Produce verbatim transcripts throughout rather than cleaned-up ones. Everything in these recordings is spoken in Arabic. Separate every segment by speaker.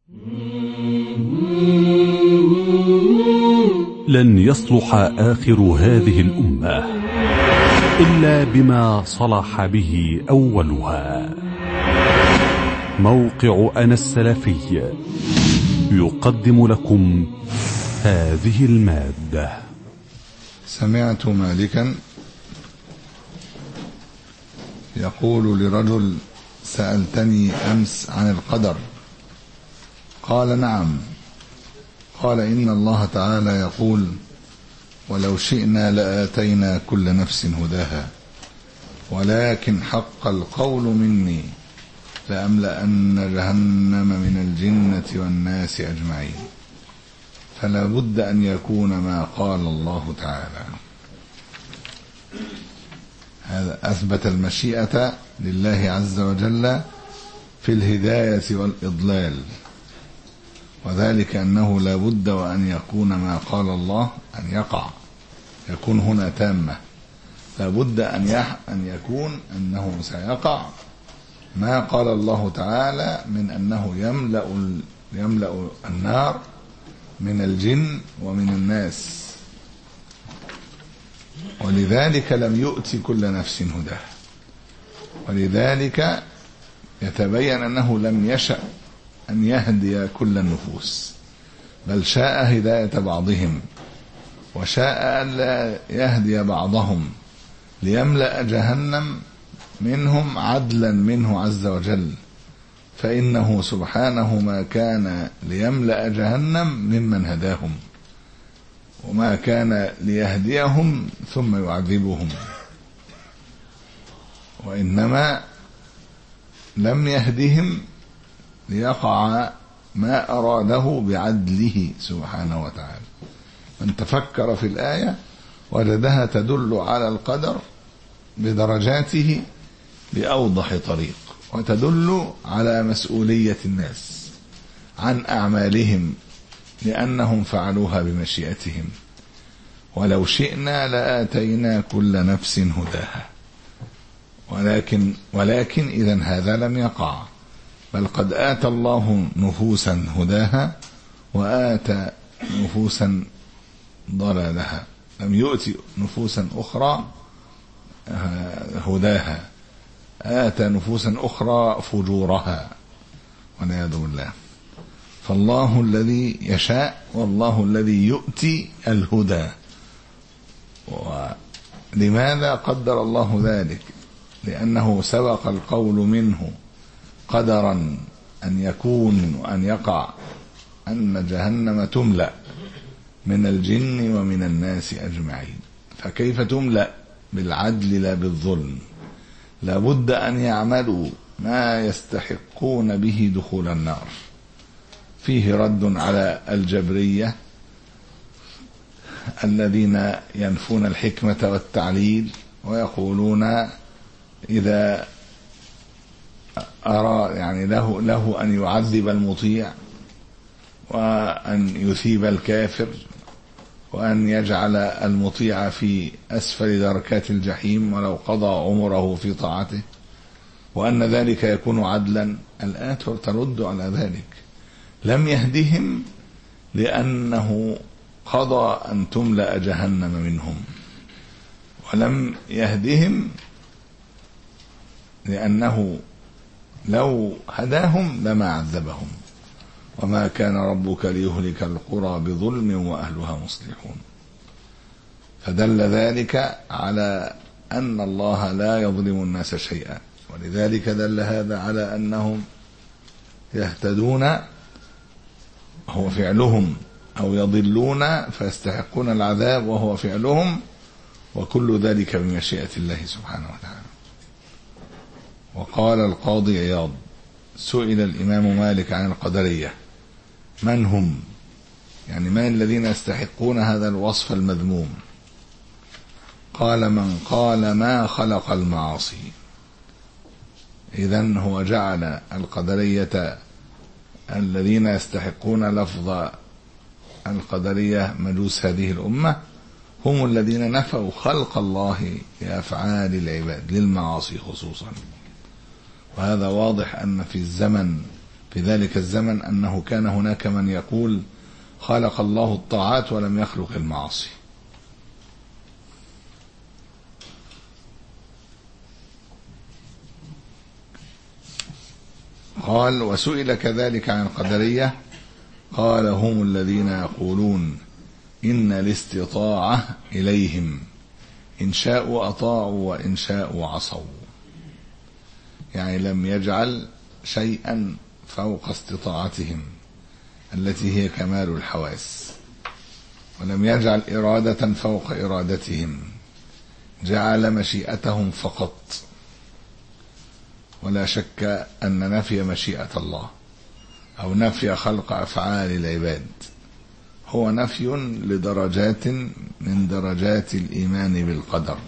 Speaker 1: لن يصلح آخر هذه الأمة إلا بما صلح به أولها. موقع أنا السلفي يقدم لكم هذه المادة.
Speaker 2: سمعت مالكا يقول لرجل: سألتني أمس عن القدر. قال: نعم. قال: إن الله تعالى يقول: ولو شئنا لآتينا كل نفس هداها ولكن حق القول مني لأملأن جهنم من الجنة والناس أجمعين. فلا بد أن يكون ما قال الله تعالى. هذا أثبت المشيئة لله عز وجل في الهداية والإضلال، وذلك أنه لا بد وأن يكون ما قال الله أن يقع، يكون هنا تامة. لا بد أن يح أن يكون أنه سيقع ما قال الله تعالى من أنه يملأ يملأ النار من الجن ومن الناس، ولذلك لم يؤت كل نفس هداها، ولذلك يتبين أنه لم يشأ أن يهدي كل النفوس، بل شاء هداية بعضهم وشاء ألا يهدي بعضهم ليملأ جهنم منهم عدلا منه عز وجل، فإنه سبحانه ما كان ليملأ جهنم ممن هداهم، وما كان ليهديهم ثم يعذبهم، وإنما لم يهدهم ليقع ما أراده بعدله سبحانه وتعالى. من تفكر في الآية وجدها تدل على القدر بدرجاته بأوضح طريق، وتدل على مسؤولية الناس عن أعمالهم لأنهم فعلوها بمشيئتهم. ولو شئنا لآتينا كل نفس هداها، ولكن ولكن إذن هذا لم يقع، بل قد آتى الله نفوسا هداها وآتى نفوسا ضلالها، لم يؤتي نفوسا أخرى هداها، آتى نفوسا أخرى فجورها والعياذ بالله. فالله الذي يشاء والله الذي يؤتي الهدى. ولماذا قدر الله ذلك؟ لأنه سبق القول منه قدرا أن يكون وأن يقع أن جهنم تملأ من الجن ومن الناس أجمعين. فكيف تملأ؟ بالعدل لا بالظلم. لا بد أن يعملوا ما يستحقون به دخول النار. فيه رد على الجبرية الذين ينفون الحكمة والتعليل ويقولون إذا أرى يعني له له أن يعذب المطيع وأن يثيب الكافر وأن يجعل المطيع في أسفل دركات الجحيم ولو قضى عمره في طاعته، وأن ذلك يكون عدلا. الآيات ترد على ذلك. لم يهدهم لأنه قضى أن تملأ جهنم منهم، ولم يهدهم لأنه لو هداهم لما عذبهم، وما كان ربك ليهلك القرى بظلم وأهلها مصلحون. فدل ذلك على أن الله لا يظلم الناس شيئا، ولذلك دل هذا على أنهم يهتدون هو فعلهم، أو يضلون فيستحقون العذاب وهو فعلهم، وكل ذلك بمشيئة الله سبحانه وتعالى. وقال القاضي عياض: سئل الإمام مالك عن القدرية من هم، يعني من الذين يستحقون هذا الوصف المذموم؟ قال: من قال ما خلق المعاصي. إذن هو جعل القدرية الذين يستحقون لفظ القدرية مجوس هذه الأمة هم الذين نفوا خلق الله لأفعال العباد للمعاصي خصوصا. وهذا واضح أن في الزمن في ذلك الزمن أنه كان هناك من يقول خلق الله الطاعات ولم يخلق المعاصي. قال: وسئل كذلك عن القدرية قال: هم الذين يقولون إن الاستطاعة إليهم، إن شاءوا أطاعوا وإن شاءوا عصوا. يعني لم يجعل شيئا فوق استطاعتهم التي هي كمال الحواس، ولم يجعل إرادة فوق إرادتهم، جعل مشيئتهم فقط. ولا شك أن نفي مشيئة الله أو نفي خلق أفعال العباد هو نفي لدرجات من درجات الإيمان بالقدر،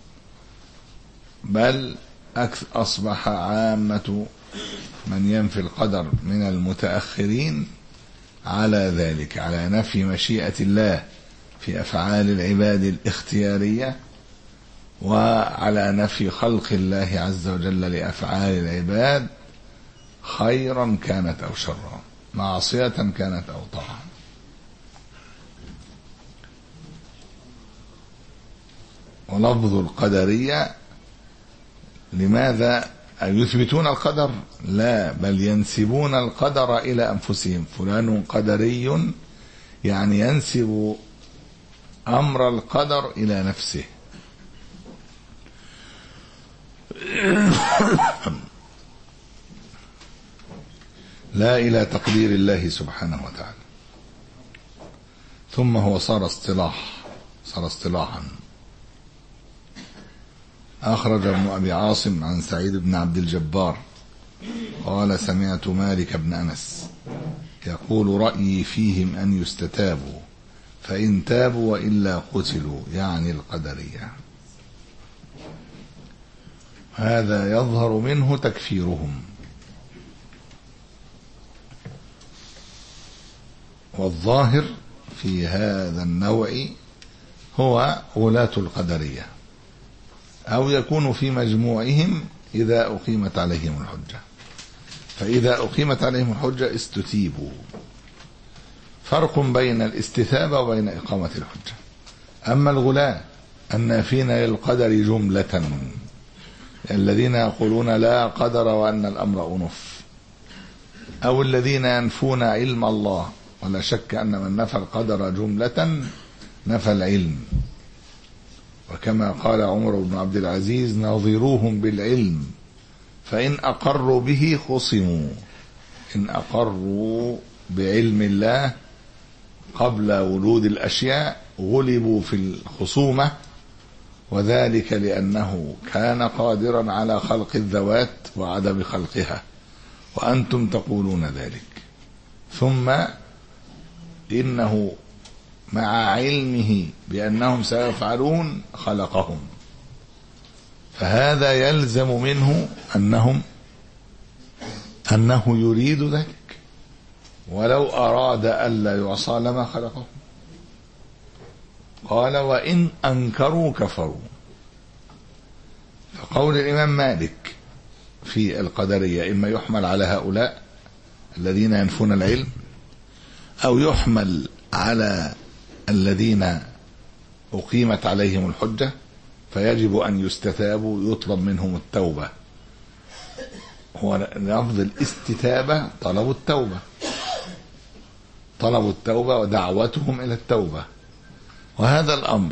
Speaker 2: بل أصبح عامة من ينفي القدر من المتأخرين على ذلك، على نفي مشيئة الله في أفعال العباد الاختيارية، وعلى نفي خلق الله عز وجل لأفعال العباد خيرا كانت أو شرا، معصية كانت أو طاعة. ولفظ القدرية لماذا يثبتون القدر؟ لا، بل ينسبون القدر إلى أنفسهم. فلان قدري يعني ينسب أمر القدر إلى نفسه. لا إلى تقدير الله سبحانه وتعالى. ثم هو صار اصطلاح صار اصطلاحا. أخرج ابن أبي عاصم عن سعيد بن عبد الجبار قال: سمعت مالك بن أنس يقول: رأيي فيهم أن يستتابوا، فإن تابوا وإلا قتلوا، يعني القدرية. هذا يظهر منه تكفيرهم. والظاهر في هذا النوع هو ولاة القدرية، أو يكون في مجموعهم إذا أقيمت عليهم الحجة. فإذا أقيمت عليهم الحجة استتيبوا. فرق بين الاستتابة وبين إقامة الحجة. أما الغلاة النافين للقدر جملة، الذين يقولون لا قدر وأن الأمر أنف، أو الذين ينفون علم الله، ولا شك أن من نفى القدر جملة نفى العلم. وكما قال عمر بن عبد العزيز: نظروهم بالعلم فإن أقروا به خصموا. إن أقروا بعلم الله قبل ولود الأشياء غلبوا في الخصومة، وذلك لأنه كان قادرا على خلق الذوات وعدم خلقها، وأنتم تقولون ذلك. ثم إنه مع علمه بأنهم سيفعلون خلقهم، فهذا يلزم منه أنهم أنه يريد ذلك، ولو أراد ألا يعصى لما خلقهم. قال: وإن أنكروا كفروا. فقول الإمام مالك في القدرية إما يحمل على هؤلاء الذين ينفون العلم، أو يحمل على الذين أقيمت عليهم الحجة، فيجب أن يستتابوا، يطلب منهم التوبة. هو لفظ الاستتابة طلب التوبة، طلب التوبة ودعوتهم إلى التوبة. وهذا الأمر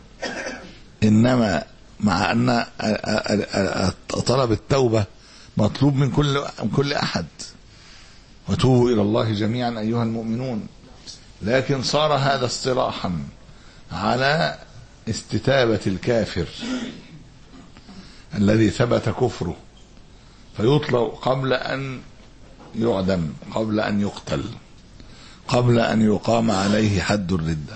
Speaker 2: إنما مع أن طلب التوبة مطلوب من كل كل أحد، وتوبوا إلى الله جميعا أيها المؤمنون، لكن صار هذا اصطلاحا على استتابة الكافر الذي ثبت كفره، فيطلب قبل أن يعدم، قبل أن يقتل، قبل أن يقام عليه حد الردة.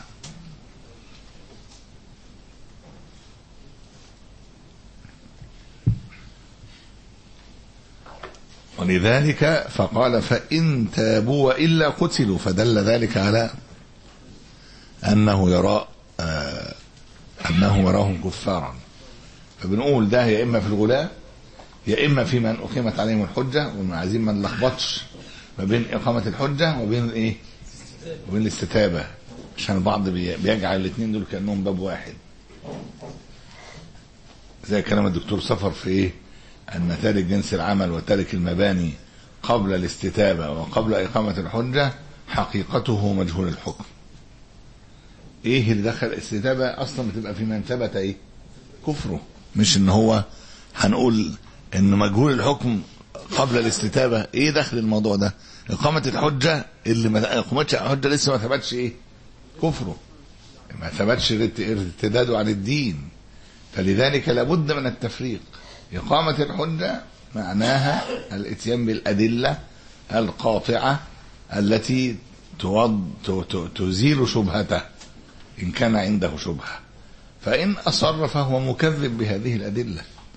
Speaker 2: ولذلك فقال: فإن تابوا وإلا قتلوا، فدل ذلك على أنه يرى آه أنه يراهم كفارا. فبنقول ده يا إما في الغلاة، يا إما في من أقيمت عليهم الحجة، وعايزين ما نلخبطش ما بين إقامة الحجة وبين إيه وبين الاستتابة، عشان البعض بيجعل الاثنين دول كأنهم باب واحد، زي كلام الدكتور صفر في إيه أن تارك جنس العمل وتارك المباني قبل الاستتابة وقبل إقامة الحجة حقيقته مجهول الحكم. إيه اللي دخل الاستتابة أصلا بتبقى في من ثبت إيه كفره، مش إن هو هنقول إن مجهول الحكم قبل الاستتابة. إيه دخل الموضوع ده؟ إقامة الحجة اللي ما إقامتش الحجة لسه ما ثبتش إيه كفره، ما ثبتش ارتداده عن الدين، فلذلك لابد من التفريق. إقامة الحجة معناها الاتيان بالأدلة القاطعة التي تزيل شبهته إن كان عنده شبهة، فإن أصر فهو مكذب بهذه الأدلة.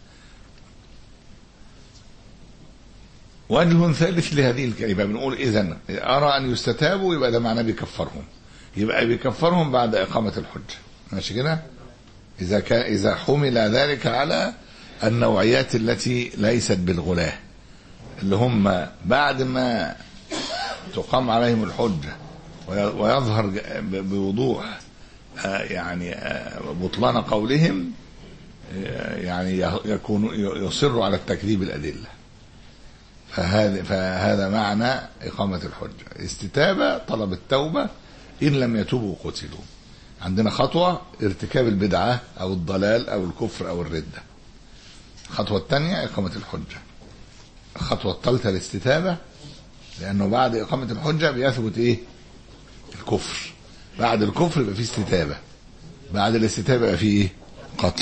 Speaker 2: وجه ثالث لهذه الكلمة بنقول إذن أرى أن يستتابوا يبقى ده معناه بيكفرهم، يبقى بيكفرهم بعد إقامة الحجة، ماشي كده؟ إذا كان إذا حمل ذلك على النوعيات التي ليست بالغلاة، اللي هم بعد ما تقام عليهم الحجة ويظهر بوضوح يعني بطلان قولهم، يعني يكون يصر على التكذيب الأدلة. فهذا فهذا معنى إقامة الحجة. استتابة طلب التوبة، إن لم يتوبوا قتلوا. عندنا خطوة ارتكاب البدعة أو الضلال أو الكفر أو الردة. الخطوة الثانية إقامة الحجة. الخطوة الثالثة الاستتابة، لأنه بعد إقامة الحجة بيثبت إيه الكفر، بعد الكفر يبقى فيه استتابة، بعد الاستتابة يبقى فيه إيه قتل.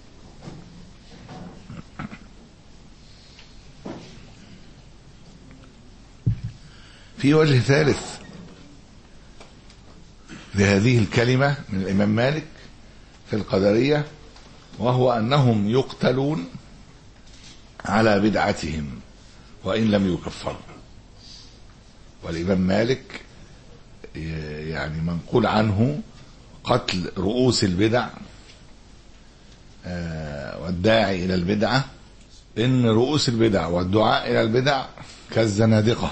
Speaker 2: في وجه ثالث لهذه الكلمة من الإمام مالك في القدرية، وهو أنهم يقتلون على بدعتهم وإن لم يكفروا. والإمام مالك يعني منقول عنه قتل رؤوس البدع والداعي إلى البدعة، إن رؤوس البدع والدعاء إلى البدع كالزنادقة.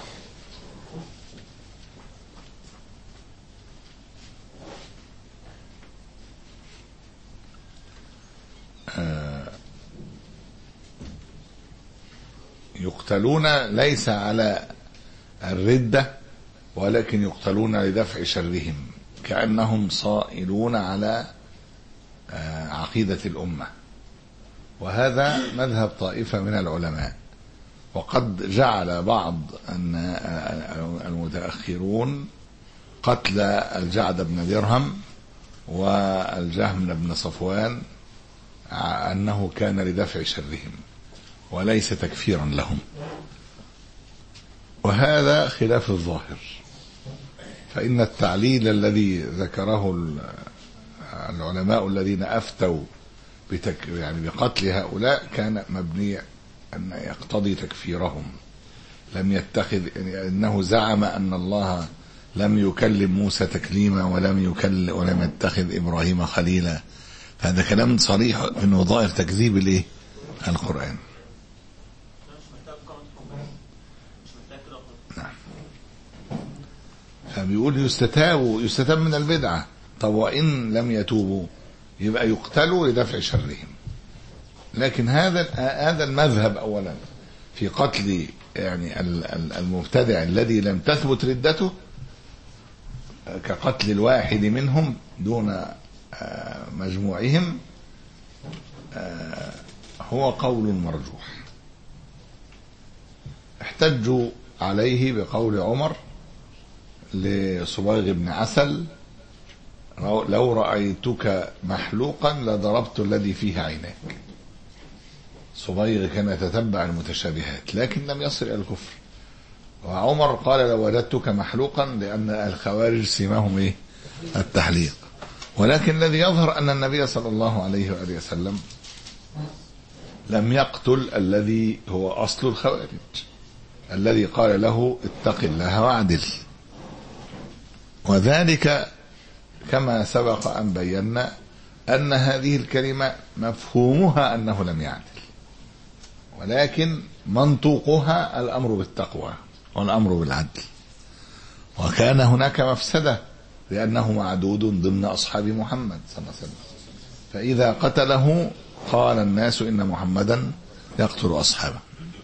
Speaker 2: يقتلون ليس على الردة، ولكن يقتلون لدفع شرهم، كأنهم صائلون على عقيدة الأمة. وهذا مذهب طائفة من العلماء، وقد جعل بعض المتأخرون قتل الجعد بن درهم والجهم بن صفوان أنه كان لدفع شرهم وليس تكفيرا لهم، وهذا خلاف الظاهر. فإن التعليل الذي ذكره العلماء الذين أفتوا بتك يعني بقتل هؤلاء كان مبني أن يقتضي تكفيرهم. لم يتخذ يعني أنه زعم أن الله لم يكلم موسى تكليما ولم يكلم ولم يتخذ إبراهيم خليلا، فهذا كلام صريح أنه ظاهر تكذيب الإيه القرآن. نعم. فبيقول يستتابوا يستتاب من البدعة. طب وإن لم يتوبوا يبقى يقتلوا لدفع شرهم. لكن هذا هذا المذهب أولا في قتل يعني المبتدع الذي لم تثبت ردته كقتل الواحد منهم دون مجموعهم هو قول مرجوح. احتجوا عليه بقول عمر لصبيغ بن عسل: لو رأيتك محلوقا لضربت الذي فيه عيناك. صبيغ كان يتتبع المتشابهات لكن لم يصل إلى الكفر. وعمر قال: لو وجدتك محلوقا، لأن الخوارج سماهم إيه؟ التحليق. ولكن الذي يظهر أن النبي صلى الله عليه وآله وسلم لم يقتل الذي هو أصل الخوارج، الذي قال له: اتق الله واعدل. وذلك كما سبق أن بينا أن هذه الكلمة مفهومها أنه لم يعدل، ولكن منطوقها الأمر بالتقوى. والأمر بالعدل. وكان هناك مفسدة لأنه معدود ضمن أصحاب محمد صلى الله عليه وسلم، فإذا قتله قال الناس إن محمدا يقتل أصحابه.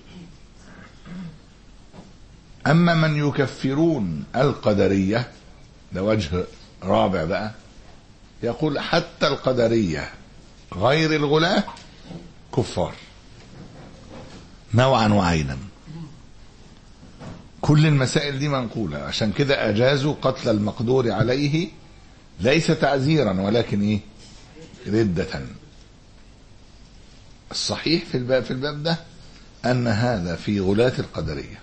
Speaker 2: أما من يكفرون القدرية، ده وجه رابع بقى، يقول حتى القدرية غير الغلاة كفار نوعا وعينا. كل المسائل دي منقولة، عشان كده أجازوا قتل المقدور عليه ليس تعزيرا ولكن إيه؟ ردة. الصحيح في الباب في الباب ده أن هذا في غلاة القدرية،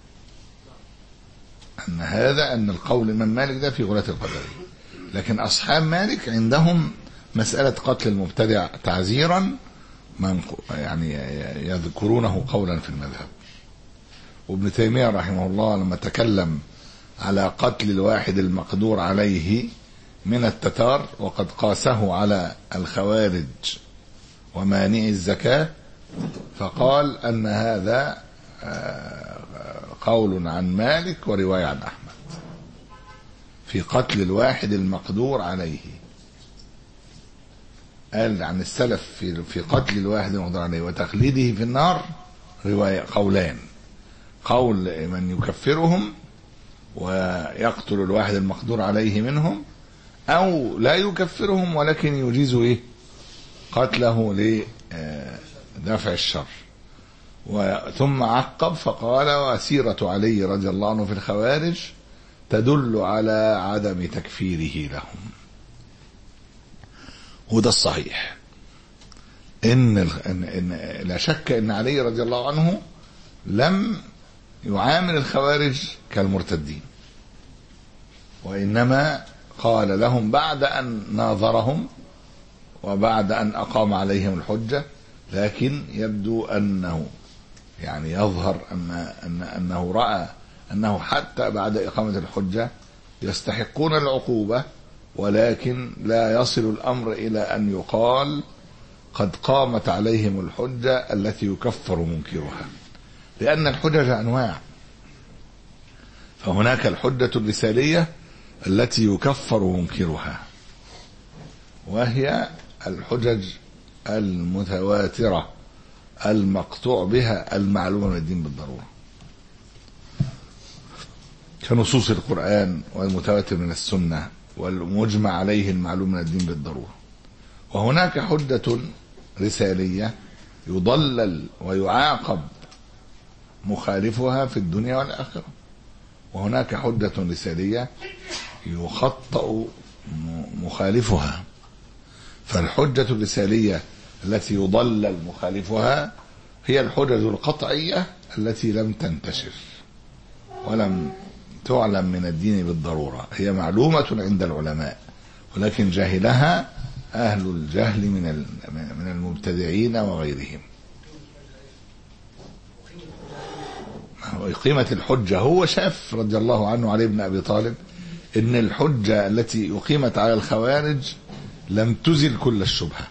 Speaker 2: أن هذا أن القول الإمام مالك ده في غلاة القدرية. لكن أصحاب مالك عندهم مسألة قتل المبتدع تعزيرا يعني يذكرونه قولا في المذهب. وابن تيمية رحمه الله لما تكلم على قتل الواحد المقدور عليه من التتار وقد قاسه على الخوارج ومانع الزكاة، فقال أن هذا قول عن مالك ورواية عن أحمد في قتل الواحد المقدور عليه. قال عن السلف في في قتل الواحد المقدور عليه وتخليده في النار رواية قولان: قول من يكفرهم ويقتل الواحد المقدور عليه منهم، أو لا يكفرهم ولكن يجيز إيه؟ قتله لدفع الشر. ثم عقب فقال: وسيرة علي رضي الله عنه في الخوارج تدل على عدم تكفيره لهم. وده الصحيح، إن, إن, إن لا شك إن علي رضي الله عنه لم يعامل الخوارج كالمرتدين، وإنما قال لهم بعد أن ناظرهم وبعد أن أقام عليهم الحجة. لكن يبدو أنه يعني يظهر أن أن أنه رأى أنه حتى بعد إقامة الحجة يستحقون العقوبة، ولكن لا يصل الأمر إلى أن يقال قد قامت عليهم الحجة التي يكفر منكرها، لأن الحجج أنواع. فهناك الحجة الرسالية التي يكفر منكرها، وهي الحجج المتواترة المقطوع بها المعلومة من الدين بالضرورة، كنصوص القرآن والمتواتر من السنة والمجمع عليه المعلوم من الدين بالضرورة. وهناك حجة رسالية يضلل ويعاقب مخالفها في الدنيا والآخرة، وهناك حجة رسالية يخطأ مخالفها. فالحجة الرسالية التي يضلل مخالفها هي الحجج القطعية التي لم تنتشر ولم تعلم من الدين بالضرورة، هي معلومة عند العلماء ولكن جاهلها أهل الجهل من من المبتدعين وغيرهم. قيمة الحجة، هو شاف رضي الله عنه علي بن أبي طالب إن الحجة التي أقيمت على الخوارج لم تزل كل الشبهة.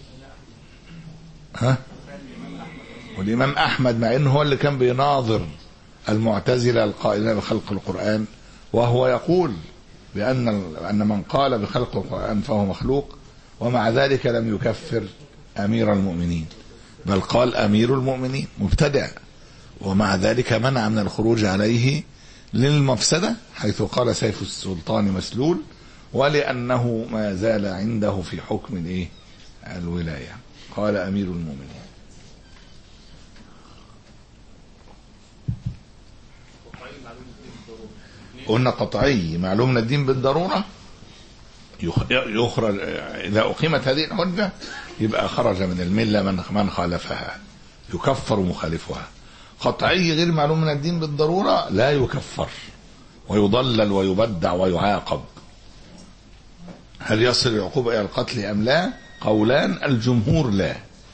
Speaker 2: ها؟ والإمام أحمد مع إنه هو اللي كان بيناظر المعتزلة القائلين بخلق القرآن، وهو يقول بأن أن من قال بخلق القرآن فهو مخلوق، ومع ذلك لم يكفر أمير المؤمنين، بل قال أمير المؤمنين مبتدع، ومع ذلك منع من الخروج عليه للمفسدة، حيث قال سيف السلطان مسلول، ولأنه ما زال عنده في حكم الإيه؟ الولاية، قال أمير المؤمنين. قلنا قطعي معلوم من الدين بالضرورة يخرج إذا أقيمت هذه الحجة يبقى خرج من الملة من من خالفها، يكفر مخالفها. قطعي غير معلوم من الدين بالضرورة لا يكفر ويضلل ويبدع ويعاقب. هل يصل العقوبة إلى القتل أم لا؟ قولان، الجمهور لا.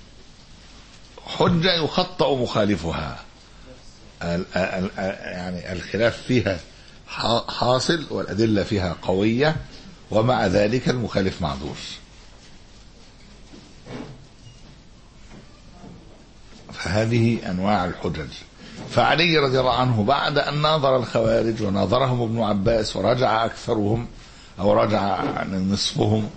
Speaker 2: حجة يخطأ مخالفها، يعني الخلاف فيها حاصل والأدلة فيها قوية، ومع ذلك المخالف معذور. فهذه أنواع الحجج. فعلي رضي الله عنه بعد أن ناظر الخوارج وناظرهم ابن عباس ورجع أكثرهم أو رجع نصفهم،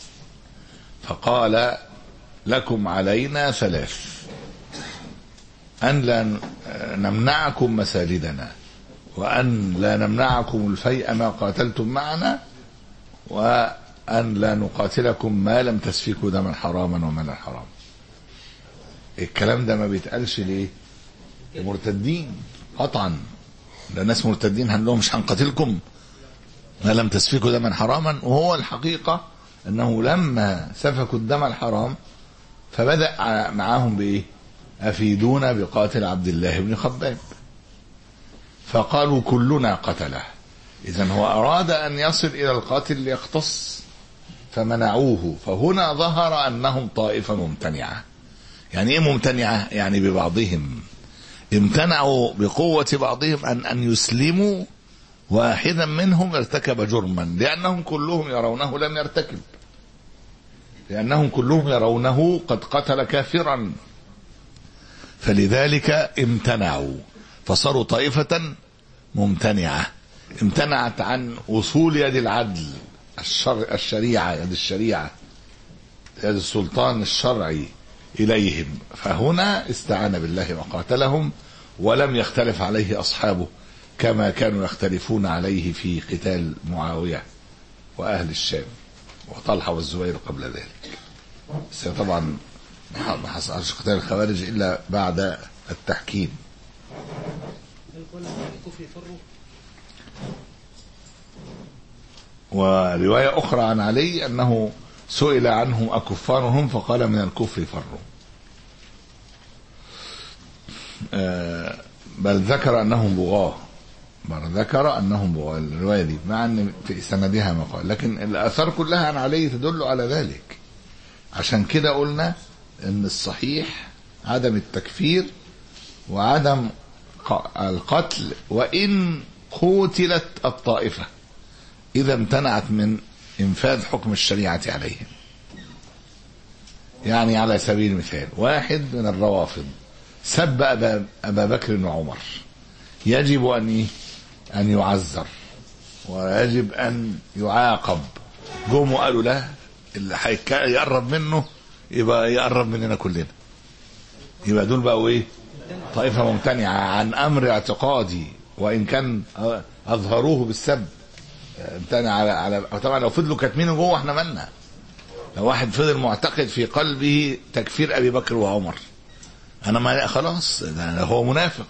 Speaker 2: فقال لكم علينا ثلاث: أن لا نمنعكم مساجدنا، وأن لا نمنعكم الفيء ما قاتلتم معنا، وأن لا نقاتلكم ما لم تسفكوا دما حراما ومالا حراما. الكلام ده ما بيتقالش ليه؟ مرتدين قطعا، ده ناس مرتدين هنقول لهم مش هنقاتلكم ما لم تسفكوا دما حراما. وهو الحقيقة أنه لما سفكوا الدم الحرام فبدأ معاهم بإيه؟ أفيدونا بقاتل عبد الله بن خباب، فقالوا كلنا قتله. إذن هو أراد أن يصل إلى القاتل ليختص فمنعوه. فهنا ظهر أنهم طائفة ممتنعة. يعني إيه ممتنعة؟ يعني ببعضهم، امتنعوا بقوة بعضهم أن أن يسلموا واحدا منهم ارتكب جرما، لأنهم كلهم يرونه لم يرتكب، لأنهم كلهم يرونه قد قتل كافرا، فلذلك امتنعوا، فصاروا طائفة ممتنعة، امتنعت عن وصول يد العدل الشر الشريعة يد الشريعة يد السلطان الشرعي إليهم. فهنا استعان بالله وقاتلهم، ولم يختلف عليه أصحابه كما كانوا يختلفون عليه في قتال معاوية وأهل الشام وطلحة والزبير قبل ذلك. بس طبعا ما حصلش قتال الخوارج إلا بعد التحكيم. ورواية أخرى عن علي أنه سئل عنهم أكفارهم فقال من الكفر فروا، بل ذكر أنهم بغاة، بل ذكر أنهم بغاة الرواية دي، مع أن في سندها مقال، لكن الآثار كلها عن علي تدل على ذلك. عشان كده قلنا أن الصحيح عدم التكفير وعدم القتل وإن قتلت الطائفة إذا امتنعت من إنفاذ حكم الشريعة عليهم. يعني على سبيل المثال واحد من الروافض سب أبا, أبا بكر وعمر، يجب أن أن يعذر ويجب أن يعاقب. جم وقالوا له اللي يقرب منه يبقى يقرب مننا كلنا، يبقى دول بقوا ايه؟ طائفة ممتنعة عن أمر اعتقادي، وإن كان أظهروه بالسب امتنع على على طبعا لو فضلوا كاتمينه جوه احنا مالنا. لو واحد فضل معتقد في قلبه تكفير أبي بكر وعمر، أنا ما خلاص ده هو منافق.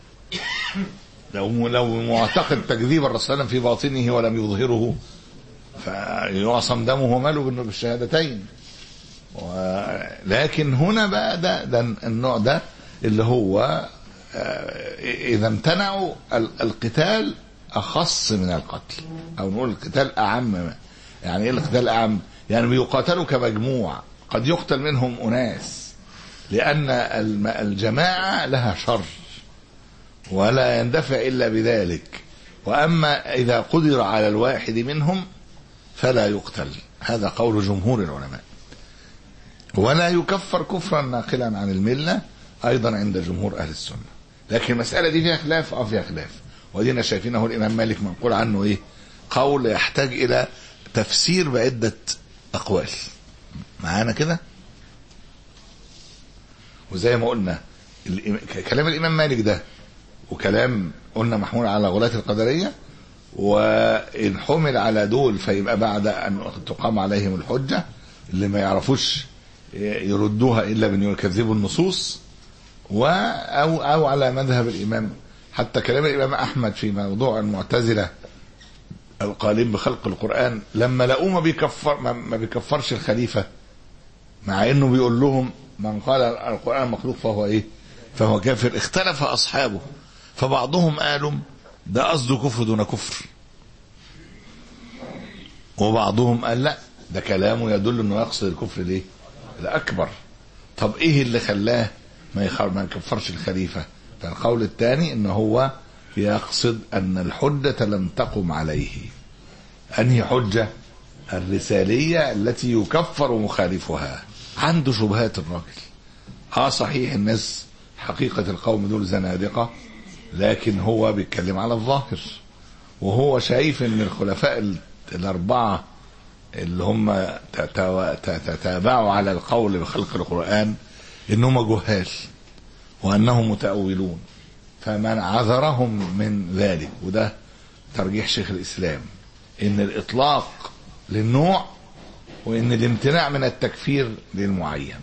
Speaker 2: لو لو معتقد تكذيب الرسول صلى الله عليه وسلم في باطنه ولم يظهره فيعصم دمه وماله بالشهادتين. لكن هنا بقى ده, ده النوع ده اللي هو إذا امتنعوا القتال أخص من القتل، أو نقول القتال أعم. يعني إيه القتال أعم؟ يعني بيقاتلوا كمجموع، قد يقتل منهم أناس لأن الجماعة لها شر ولا يندفع إلا بذلك، وأما إذا قدر على الواحد منهم فلا يقتل. هذا قول جمهور العلماء. ولا يكفر كفرا ناقلا عن الملة أيضا عند جمهور أهل السنة. لكن المسألة دي فيها خلاف، أو فيها خلاف، ودينا شايفينه الإمام مالك منقول عنه إيه؟ قول يحتاج إلى تفسير بعدة أقوال. معانا كده؟ وزي ما قلنا كلام الإمام مالك ده وكلام قلنا محمول على غلاة القدرية، وإن حمل على دول فيبقى بعد أن تقام عليهم الحجة اللي ما يعرفوش يردوها إلا بأن يكذبوا النصوص، و أو, أو على مذهب الإمام. حتى كلام الإمام أحمد في موضوع المعتزلة القائلين بخلق القرآن لما لقوه ما بيكفر ما بيكفرش الخليفة، مع إنه بيقول لهم من قال القرآن مخلوق فهو إيه؟ فهو كافر. اختلف أصحابه، فبعضهم قالوا ده قصده كفر دون كفر، وبعضهم قال لا ده كلامه يدل انه يقصد الكفر ليه الأكبر. طب ايه اللي خلاه ما ما يكفرش الخليفة؟ فالقول الثاني انه هو يقصد ان الحجة لم تقم عليه. انهي حجة؟ الرسالية التي يكفر مخالفها. عنده شبهات الراجل. اه صحيح الناس حقيقة القوم دول زنادقة لكن هو بيتكلم على الظاهر، وهو شايف ان الخلفاء الاربعه اللي هم تتابعوا على القول بخلق القرآن انهم جهال وانهم متأولون، فمن عذرهم من ذلك. وده ترجيح شيخ الاسلام، ان الاطلاق للنوع وان الامتناع من التكفير للمعين.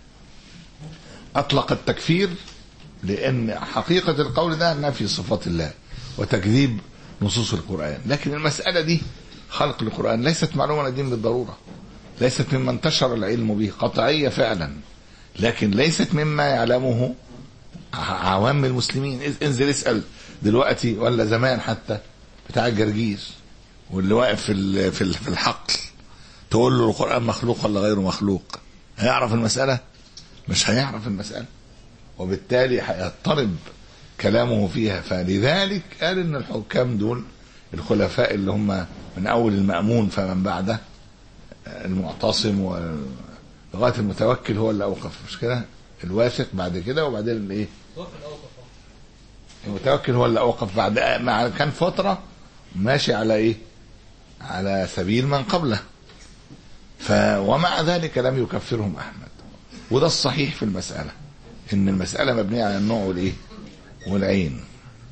Speaker 2: اطلق التكفير لان حقيقة القول ده نفي صفات الله وتكذيب نصوص القرآن، لكن المسألة دي خلق القرآن ليست معلومة الدين بالضرورة، ليست مما انتشر العلم به، قطعية فعلا، لكن ليست مما يعلمه عوام المسلمين. انزل اسأل دلوقتي ولا زمان حتى بتاع الجرجير واللي واقف في في الحقل، تقول له القرآن مخلوق ولا غير مخلوق، هيعرف المسألة؟ مش هيعرف المسألة، وبالتالي هيضطرب كلامه فيها. فلذلك قال ان الحكام دول الخلفاء اللي هم من اول المأمون فمن بعده، المعتصم ولغايه المتوكل هو اللي اوقف، مش كده؟ الواثق بعد كده، وبعدين الايه؟ المتوكل هو اللي اوقف بعد مع كان فتره ماشي على ايه؟ على سبيل من قبله. ف ومع ذلك لم يكفرهم احمد. وده الصحيح في المساله، ان المساله مبنيه على النوع والايه؟ والعين.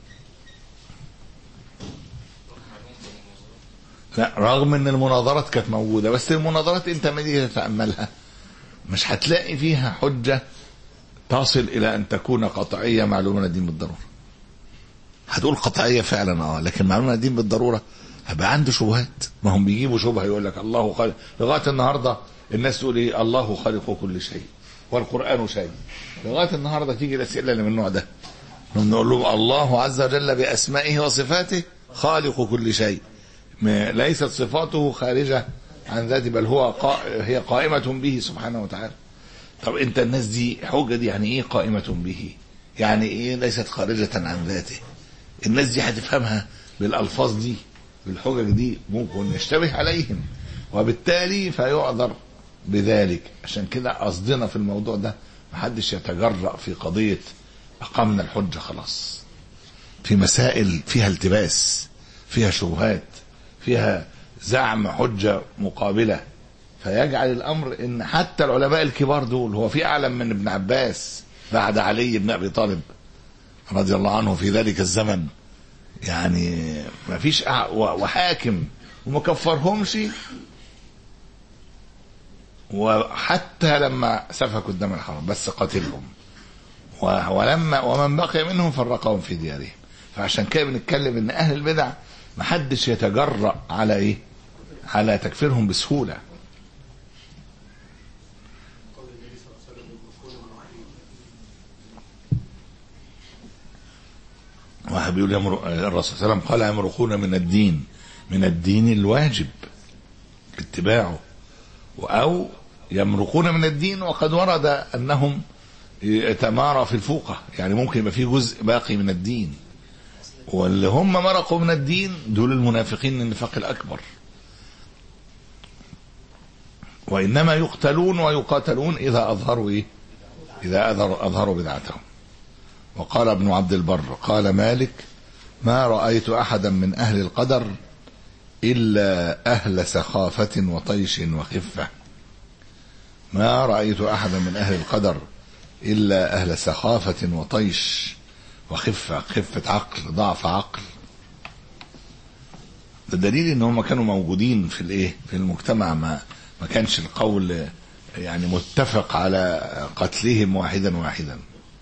Speaker 2: لا، رغم ان المناظرات كانت موجودة، بس المناظرات انت ما تيجي تتأملها مش هتلاقي فيها حجة تصل الى ان تكون قطعية معلومة الدين بالضرورة. هتقول قطعية فعلا اه، لكن معلومة الدين بالضرورة هبقى عنده شبهات. ما هم بيجيبوا شبهة يقول لك الله خالق، لغاية النهاردة الناس تقول ايه؟ الله خالق كل شيء والقرآن شيء. لغاية النهاردة تيجي الاسئلة اللي من النوع ده، نقول لهم الله عز وجل بأسمائه وصفاته خالق كل شيء، ليست صفاته خارجة عن ذاته، بل هو قا... هي قائمة به سبحانه وتعالى. طب انت الناس دي حجة دي يعني ايه قائمة به؟ يعني ايه ليست خارجة عن ذاته؟ الناس دي هتفهمها بالالفاظ دي، بالحجج دي، ممكن يشتبه عليهم، وبالتالي فيعذر بذلك. عشان كده قصدنا في الموضوع ده محدش يتجرأ في قضية أقامنا الحجة خلاص. في مسائل فيها التباس، فيها شبهات، فيها زعم حجة مقابلة، فيجعل الأمر إن حتى العلماء الكبار دول، هو في أعلم من ابن عباس بعد علي بن أبي طالب رضي الله عنه في ذلك الزمن؟ يعني ما فيش أع... وحاكم وما كفرهمش، وحتى لما سفكوا الدم الحرام بس قتلهم، ولما ومن بقي منهم فرقهم في ديارهم. فعشان كده بنتكلم ان اهل البدع محدش يتجرأ على ايه؟ على تكفيرهم بسهولة. واحد بيقول يمر... الرسول صلى الله عليه وسلم قال يمرقون من الدين، من الدين الواجب اتباعه، او يمرقون من الدين وقد ورد انهم يتمارى في الفوقة، يعني ممكن يبقى فيه جزء باقي من الدين، واللي هم مرقوا من الدين دول المنافقين النفاق الأكبر. وإنما يقتلون ويقاتلون إذا أظهروا إيه؟ إذا أظهروا بدعتهم. وقال ابن عبد البر قال مالك ما رأيت أحدا من أهل القدر إلا أهل سخافة وطيش وخفة. ما رأيت أحدا من أهل القدر إلا أهل سخافة وطيش وخفة، خفة عقل، ضعف عقل. ده دليل ان هم كانوا موجودين في الايه؟ في المجتمع، ما ما كانش القول يعني متفق على قتلهم واحدا واحدا.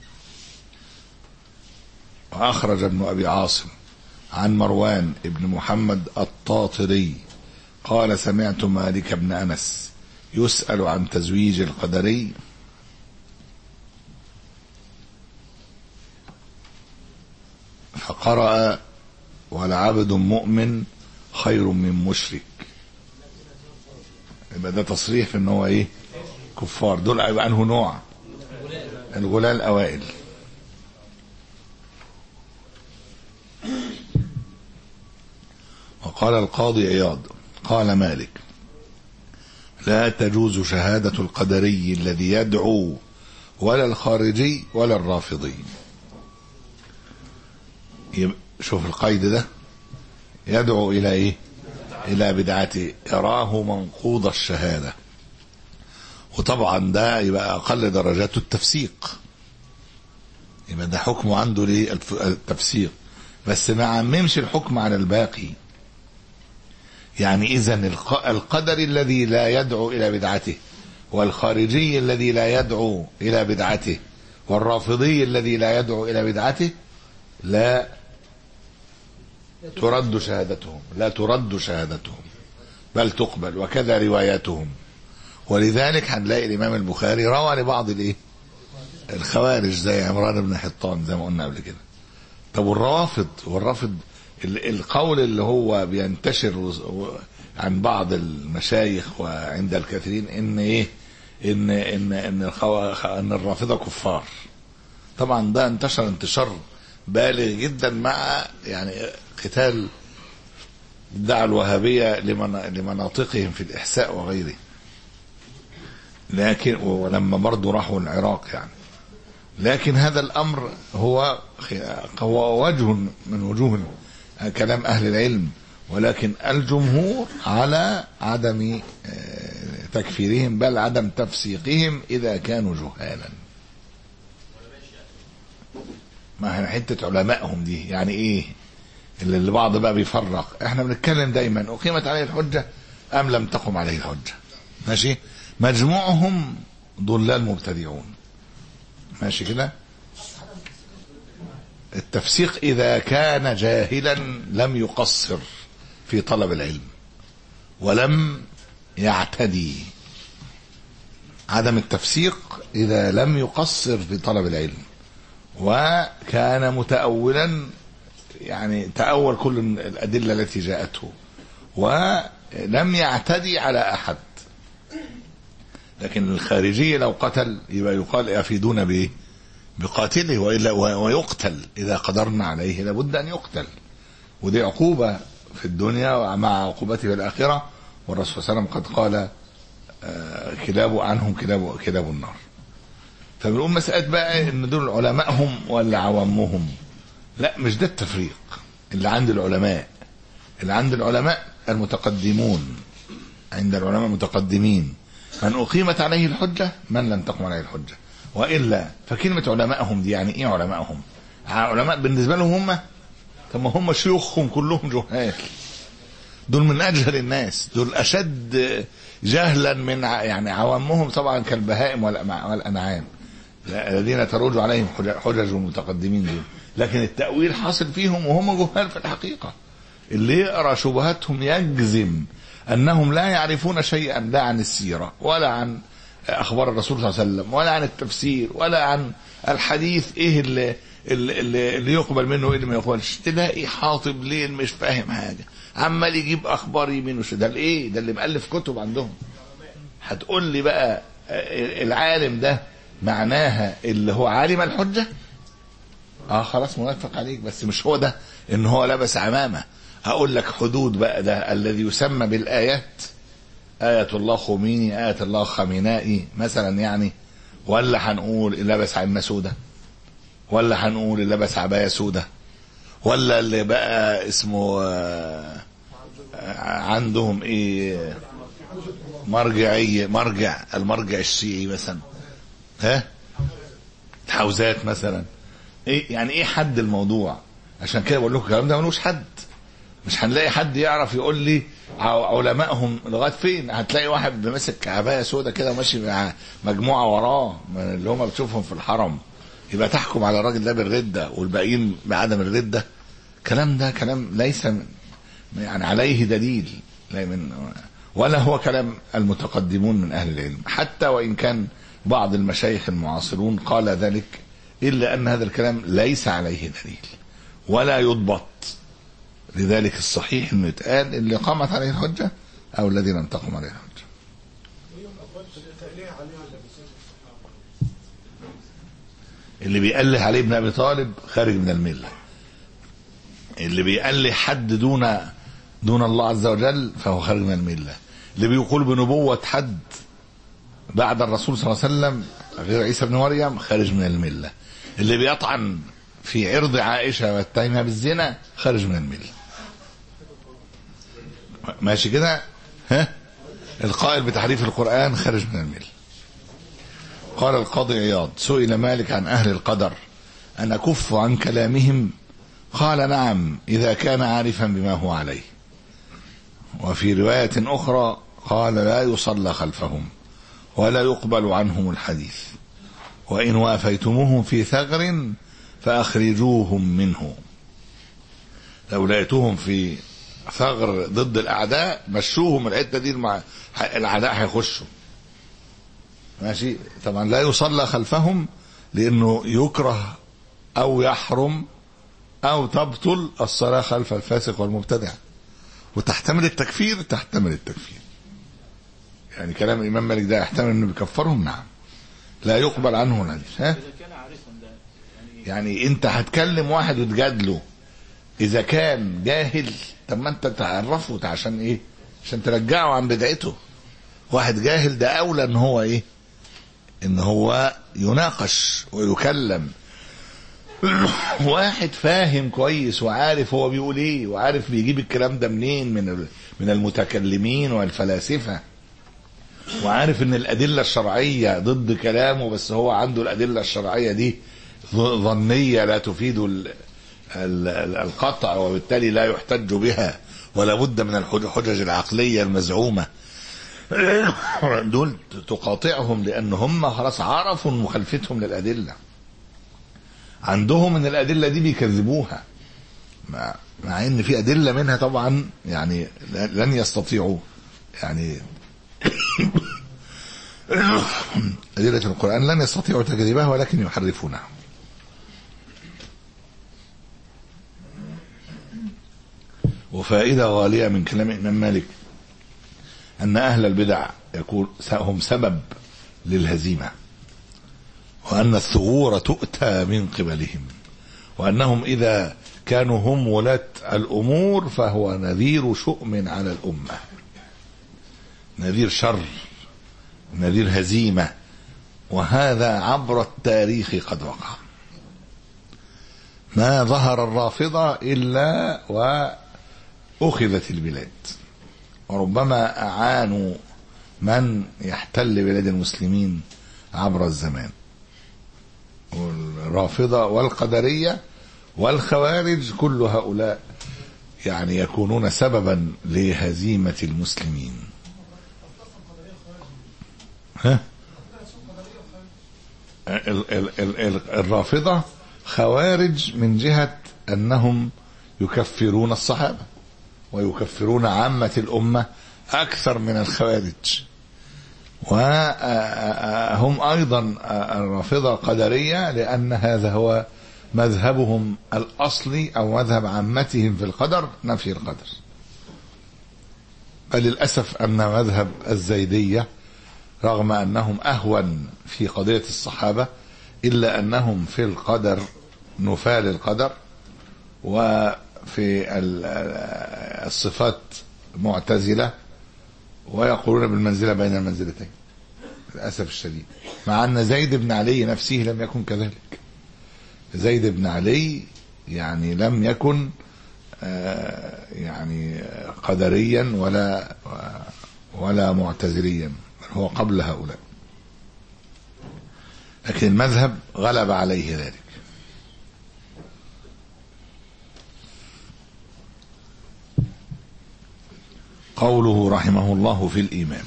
Speaker 2: وأخرج ابن أبي عاصم عن مروان ابن محمد الطاطري قال سمعت مالك بن أنس يسأل عن تزويج القدري فقرأ ولعبد مؤمن خير من مشرك. يبقى ده تصريح في ان هو ايه؟ كفار. دول يبقى انه نوع الغلاة الاوائل. وقال القاضي عياض قال مالك لا تجوز شهادة القدري الذي يدعو ولا الخارجي ولا الرافضي. شوف القيد ده، يدعو إلى إيه؟ إلى بدعته، يراه منقوض الشهادة. وطبعا ده يبقى أقل درجات التفسيق، يبقى ده حكمه عنده ليه التفسيق، بس ما عممش الحكم على الباقي. يعني إذن القدري الذي لا يدعو إلى بدعته، والخارجي الذي لا يدعو إلى بدعته، والرافضي الذي لا يدعو إلى بدعته لا ترد شهادتهم، لا ترد شهادتهم بل تقبل، وكذا رواياتهم. ولذلك هنلاقي الإمام البخاري روى لبعض الإيه؟ الخوارج زي عمران بن حطان زي ما قلنا قبل كده. طب والروافض، والرافض القول اللي هو بينتشر عن بعض المشايخ وعند الكثيرين ان ايه ان ان ان ان الرافضه كفار. طبعا ده انتشر انتشار بالغ جدا مع يعني قتال الدعوة الوهابية لمناطقهم في الإحساء وغيره. لكن ولما برضو راحوا العراق يعني، لكن هذا الأمر هو هو وجه من وجوه كلام أهل العلم، ولكن الجمهور على عدم تكفيرهم بل عدم تفسيقهم إذا كانوا جهالا. ما هي حتة علمائهم دي يعني إيه اللي البعض بقى بيفرق. احنا بنتكلم دايما أقيمت عليه الحجة أم لم تقم عليه الحجة، ماشي؟ مجموعهم ضلال مبتدعون، ماشي كده. التفسيق إذا كان جاهلا لم يقصر في طلب العلم ولم يعتدي. عدم التفسيق إذا لم يقصر في طلب العلم وكان متأولا، يعني تأول كل الأدلة التي جاءته ولم يعتدي على أحد. لكن الخارجية لو قتل يبقى يقال يفيدون به بقاتله، وإلا ويقتل إذا قدرنا عليه لابد أن يقتل، ودي عقوبة في الدنيا ومع عقوبته في الآخرة. والرسول صلى الله عليه وسلم قد قال كلاب عنهم كلاب كلاب النار. فبنقول مسألة بقى إن دول علمائهم ولا عوامهم، لا مش ده التفريق اللي عند العلماء. اللي عند العلماء المتقدمون، عند العلماء المتقدمين من أقيمت عليه الحجة من لم تقم عليه الحجة، وإلا فكلمة علمائهم دي يعني إيه؟ علمائهم علماء بالنسبة لهم هم، طب ما هم شيوخهم كلهم جهال، دول من أجهل الناس، دول أشد جهلا من يعني عوامهم طبعا كالبهائم والأنعام الذين تروج عليهم حجج المتقدمين دول. لكن التأويل حاصل فيهم وهم جهال في الحقيقة. اللي يقرأ شبهاتهم يجزم أنهم لا يعرفون شيئا، لا عن السيرة ولا عن أخبار الرسول صلى الله عليه وسلم ولا عن التفسير ولا عن الحديث، إيه اللي, اللي, اللي يقبل منه إيه اللي ما يقبلش. تلاقي حاطب ليل مش فاهم حاجة، عمال يجيب أخبار يمين وش. ده الإيه ده اللي مؤلف كتب عندهم. هتقول لي بقى العالم ده معناها اللي هو عالم الحجة؟ اه خلاص موافق عليك، بس مش هو ده ان هو لبس عمامة. هقول لك حدود بقى ده الذي يسمى بالآيات، آية الله خميني، آية الله خمينائي مثلا يعني، ولا هنقول اللي لبس عمة سودة، ولا هنقول اللي لبس عباية سودة، ولا اللي بقى اسمه عندهم ايه مرجعية، مرجع المرجع الشيعي مثلا، ها حوزات مثلا. ايه يعني ايه حد الموضوع؟ عشان كده بقول لكم الكلام ده ملوش حد. مش هنلاقي حد يعرف يقول لي علمائهم لغايه فين. هتلاقي واحد ماسك عبايه سودا كده وماشي مع مجموعه وراه من اللي هم بتشوفهم في الحرم، يبقى تحكم على الراجل ده بالرده والباقيين بعدم الرده؟ كلام ده كلام ليس يعني عليه دليل، ولا هو كلام المتقدمون من اهل العلم، حتى وان كان بعض المشايخ المعاصرون قال ذلك، إلا أن هذا الكلام ليس عليه دليل ولا يضبط. لذلك الصحيح أنه يتقال اللي قامت عليه الحجة أو الذي لم تقم عليه الحجة. اللي بيأله عليه ابن أبي طالب خارج من الملة. اللي بيأله حد دون دون الله عز وجل فهو خارج من الملة. اللي بيقول بنبوة حد بعد الرسول صلى الله عليه وسلم غير عيسى بن مريم خارج من الملة. اللي بيطعن في عرض عائشة واتهمها بالزنا خرج من الملة. ماشي كده؟ ها؟ القائل بتحريف القرآن خرج من الملة. قال القاضي عياض: سئل مالك عن أهل القدر أن أكف عن كلامهم؟ قال: نعم، إذا كان عارفا بما هو عليه. وفي رواية أخرى قال: لا يصلى خلفهم ولا يقبل عنهم الحديث، وإن وافيتموهم في ثغر فأخرجوهم منه. لو لقيتوهم في ثغر ضد الأعداء مشوهم الحتة دي، مع الأعداء هيخشوا. ماشي. طبعا لا يصلى خلفهم لأنه يكره أو يحرم أو تبطل الصلاة خلف الفاسق والمبتدع. وتحتمل التكفير، تحتمل التكفير. يعني كلام الإمام مالك ده يحتمل أنه بيكفرهم؟ نعم. لا يقبل عنه الحديث. ها؟ يعني أنت هتكلم واحد وتجادله إذا كان جاهل، طب ما أنت تعرفه عشان إيه؟ عشان ترجعه عن بدعته. واحد جاهل ده أولى أن هو إيه؟ إن هو يناقش ويكلم. واحد فاهم كويس وعارف هو بيقول ايه، وعارف بيجيب الكلام ده منين، من من المتكلمين والفلاسفة، وعارف ان الأدلة الشرعية ضد كلامه، بس هو عنده الأدلة الشرعية دي ظنية لا تفيد القطع، وبالتالي لا يحتج بها، ولا بد من الحجج العقلية المزعومة. دول تقاطعهم لأن هم خلاص عرفوا مخالفتهم للأدلة، عندهم من الأدلة دي بيكذبوها، مع, مع ان في أدلة منها طبعا يعني لن يستطيعوا يعني أدلة القرآن لن يستطيعوا تكذيبها، ولكن يحرفونها. وفائدة غالية من كلام الإمام مالك أن أهل البدع يكون هم سبب للهزيمة، وأن الثغور تؤتى من قبلهم، وأنهم إذا كانوا هم ولاة الأمور فهو نذير شؤم على الأمة، نذير شر، نذير هزيمة. وهذا عبر التاريخ قد وقع. ما ظهر الرافضة إلا وأخذت البلاد، وربما أعانوا من يحتل بلاد المسلمين عبر الزمان. والرافضة والقدرية والخوارج كل هؤلاء يعني يكونون سببا لهزيمة المسلمين. ها؟ ال ال ال ال الرافضة خوارج من جهة أنهم يكفرون الصحابة ويكفرون عامة الأمة أكثر من الخوارج، وهم أيضا الرافضة قدرية لأن هذا هو مذهبهم الأصلي أو مذهب عامتهم في القدر، نفي القدر. بل للأسف أن مذهب الزيدية رغم أنهم أهون في قضية الصحابة إلا أنهم في القدر نفال القدر، وفي الصفات معتزلة، ويقولون بالمنزلة بين المنزلتين للأسف الشديد. مع أن زيد بن علي نفسه لم يكن كذلك. زيد بن علي يعني لم يكن يعني قدريا ولا ولا معتزليا، هو قبل هؤلاء، لكن المذهب غلب عليه ذلك. قوله رحمه الله في الإيمان.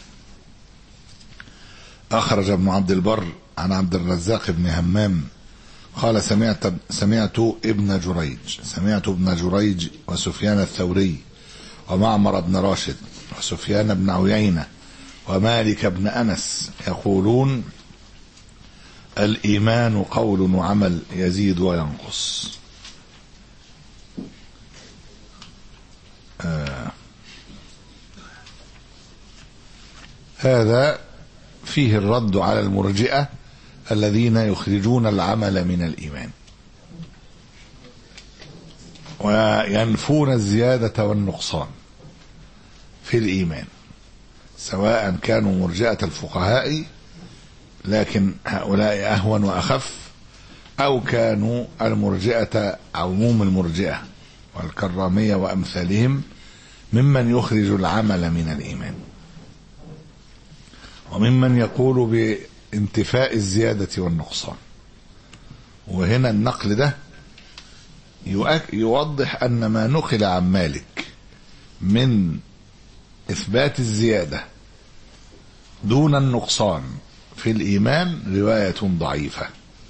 Speaker 2: أخرج ابن عبد البر عن عبد الرزاق بن همام قال سمعت سمعت ابن جريج سمعت ابن جريج وسفيان الثوري ومعمر بن راشد وسفيان بن عيينة ومالك بن أنس يقولون الإيمان قول وعمل يزيد وينقص. آه هذا فيه الرد على المرجئة الذين يخرجون العمل من الإيمان وينفون الزيادة والنقصان في الإيمان، سواء كانوا مرجئة الفقهاء لكن هؤلاء أهون وأخف، أو كانوا المرجئة عموم المرجئة والكرامية وأمثالهم ممن يخرج العمل من الإيمان، وممن يقول بانتفاء الزيادة والنقصان. وهنا النقل ده يوضح أن ما نقل عن مالك من إثبات الزيادة دون النقصان في الإيمان رواية ضعيفة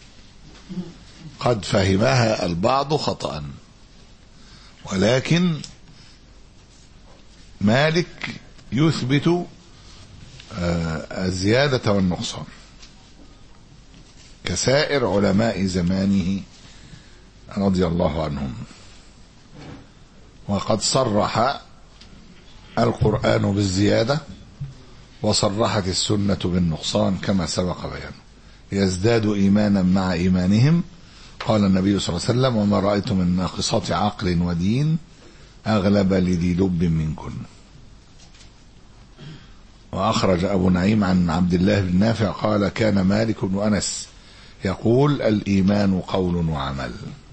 Speaker 2: قد فهمها البعض خطأ، ولكن مالك يثبت الزيادة والنقصان كسائر علماء زمانه رضي الله عنهم. وقد صرح القرآن بالزيادة وصرحت السنة بالنقصان كما سبق بيانه. يزداد إيمانا مع إيمانهم، قال النبي صلى الله عليه وسلم: وما رأيت من ناقصات عقل ودين أغلب لذي لب منكن. وأخرج أبو نعيم عن عبد الله بن نافع قال: كان مالك بن أنس يقول: الإيمان قول وعمل.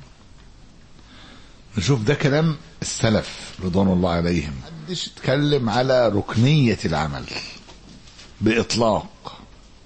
Speaker 2: نشوف ده كلام السلف رضوان الله عليهم، محدش اتكلم على ركنية العمل بإطلاق.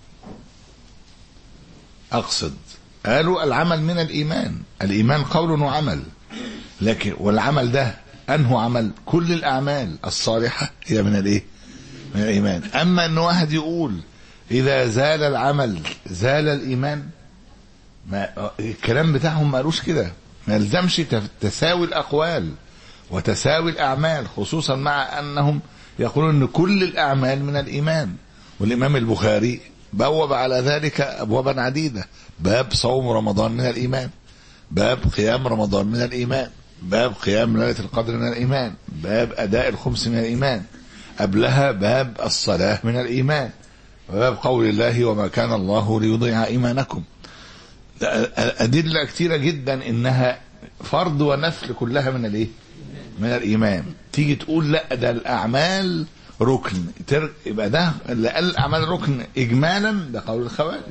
Speaker 2: أقصد قالوا العمل من الإيمان، الإيمان قول وعمل، لكن والعمل ده أنه عمل كل الأعمال الصالحة هي من الإيه؟ من الإيمان. أما أن واحد يقول إذا زال العمل زال الإيمان، ما الكلام بتاعهم ما قالوش كده، ما يلزمش تساوي الأقوال وتساوي الأعمال، خصوصا مع أنهم يقولون أن كل الأعمال من الإيمان. والإمام البخاري بوب على ذلك أبوابا عديدة: باب صوم رمضان من الإيمان، باب قيام رمضان من الإيمان، باب قيام ليلة القدر من الإيمان، باب أداء الخمس من الإيمان، قبلها باب الصلاة من الإيمان، وباب قول الله: وما كان الله ليضيع إيمانكم. أدلة كتيرة جدا إنها فرض ونفل كلها من الإيه؟ من الإيمان. تيجي تقول لا ده الأعمال ركن، يبقى ده اللي قال الأعمال ركن إجمالا ده قول الخوارج.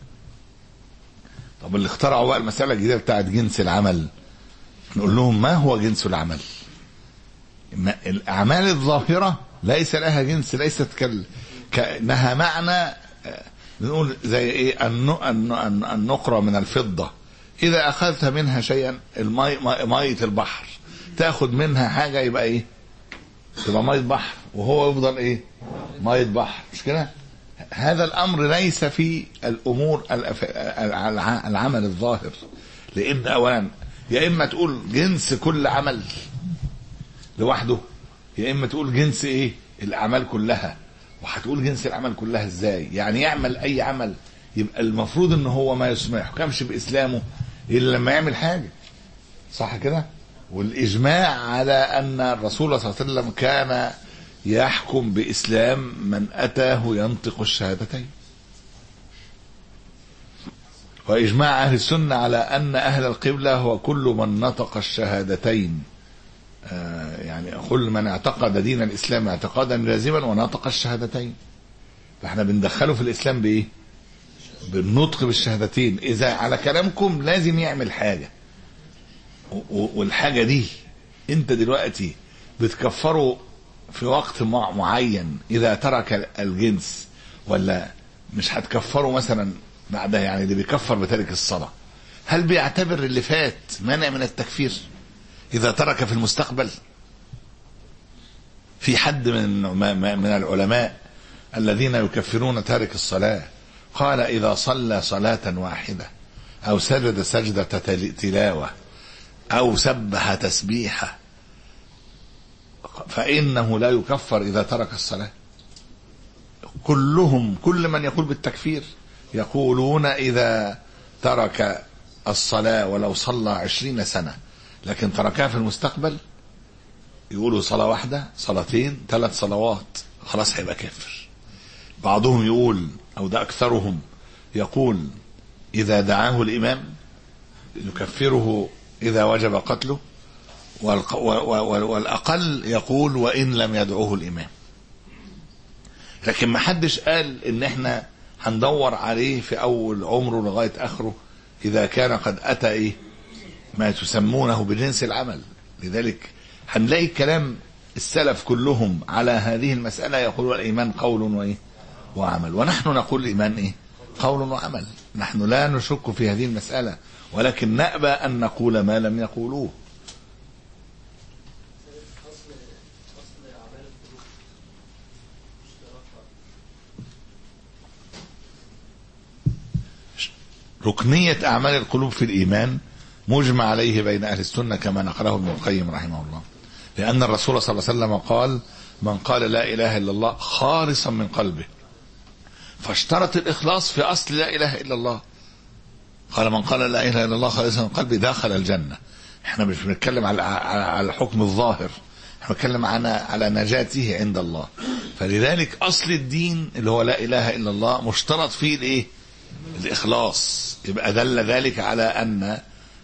Speaker 2: طب اللي اخترعوا بقى المسألة الجديدة بتاعت جنس العمل، نقول لهم ما هو جنس العمل؟ الأعمال الظاهرة ليس لها جنس، ليست كأنها معنى، بنقول زي ايه النقرة من الفضة، إذا أخذت منها شيئا، المي مية البحر تأخذ منها حاجة يبقى ايه؟ تبقى مية بحر، وهو يفضل ايه؟ مية بحر، مش كده؟ هذا الأمر ليس في الأمور العمل الظاهر، لأن أولا يا إما تقول جنس كل عمل لوحده، يا إما تقول جنس ايه؟ الأعمال كلها. وهتقول جنس العمل كلها ازاي؟ يعني يعمل أي عمل، يبقى المفروض ان هو ما يحكمش بإسلامه إلا لما يعمل حاجة، صح كده؟ والإجماع على أن الرسول صلى الله عليه وسلم كان يحكم بإسلام من أتاه ينطق الشهادتين، وإجماع أهل السنة على أن أهل القبلة هو كل من نطق الشهادتين، آه يعني كل من اعتقد دين الإسلام اعتقادا لازما ونطق الشهادتين. فاحنا بندخله في الإسلام بإيه؟ بالنطق بالشهادتين. إذا على كلامكم لازم يعمل حاجة، والحاجة دي انت دلوقتي بتكفره في وقت معين إذا ترك الجنس، ولا مش هتكفره مثلا بعدها؟ يعني اللي بيكفر بترك الصلاة هل بيعتبر اللي فات مانع من التكفير إذا ترك في المستقبل؟ في حد من من العلماء الذين يكفرون تارك الصلاة قال إذا صلى صلاة واحدة أو سجد سجدة تلاوة أو سبح تسبيحة فإنه لا يكفر إذا ترك الصلاة؟ كلهم، كل من يقول بالتكفير يقولون إذا ترك الصلاة ولو صلى عشرين سنة لكن تركها في المستقبل، يقولوا صلاة واحدة، صلاتين، ثلاث صلوات، خلاص هيبقى كافر. بعضهم يقول، أو ده أكثرهم يقول، إذا دعاه الإمام يكفره إذا وجب قتله، والأقل يقول وإن لم يدعوه الإمام. لكن ما حدش قال إن إحنا هندور عليه في أول عمره لغاية آخره إذا كان قد أتى إيه ما تسمونه بجنس العمل. لذلك هنلاقي كلام السلف كلهم على هذه المسألة، يقولون الإيمان قول وإيه وعمل، ونحن نقول الإيمان إيه قول وعمل. نحن لا نشك في هذه المسألة، ولكن نأبى أن نقول ما لم يقولوه. ركنية أعمال القلوب في الإيمان مجمع عليه بين أهل السنة كما نقله ابن القيم رحمه الله، لأن الرسول صلى الله عليه وسلم قال: من قال لا إله إلا الله خالصا من قلبه، فاشترط الإخلاص في أصل لا إله إلا الله. قال: من قال لا إله إلا الله خالصا من قلبه دخل الجنة. احنا مش بنتكلم على على الحكم الظاهر، احنا بنتكلم على على نجاته عند الله. فلذلك أصل الدين اللي هو لا إله إلا الله مشترط فيه الإيه؟ الإخلاص. يبقى دل ذلك على أن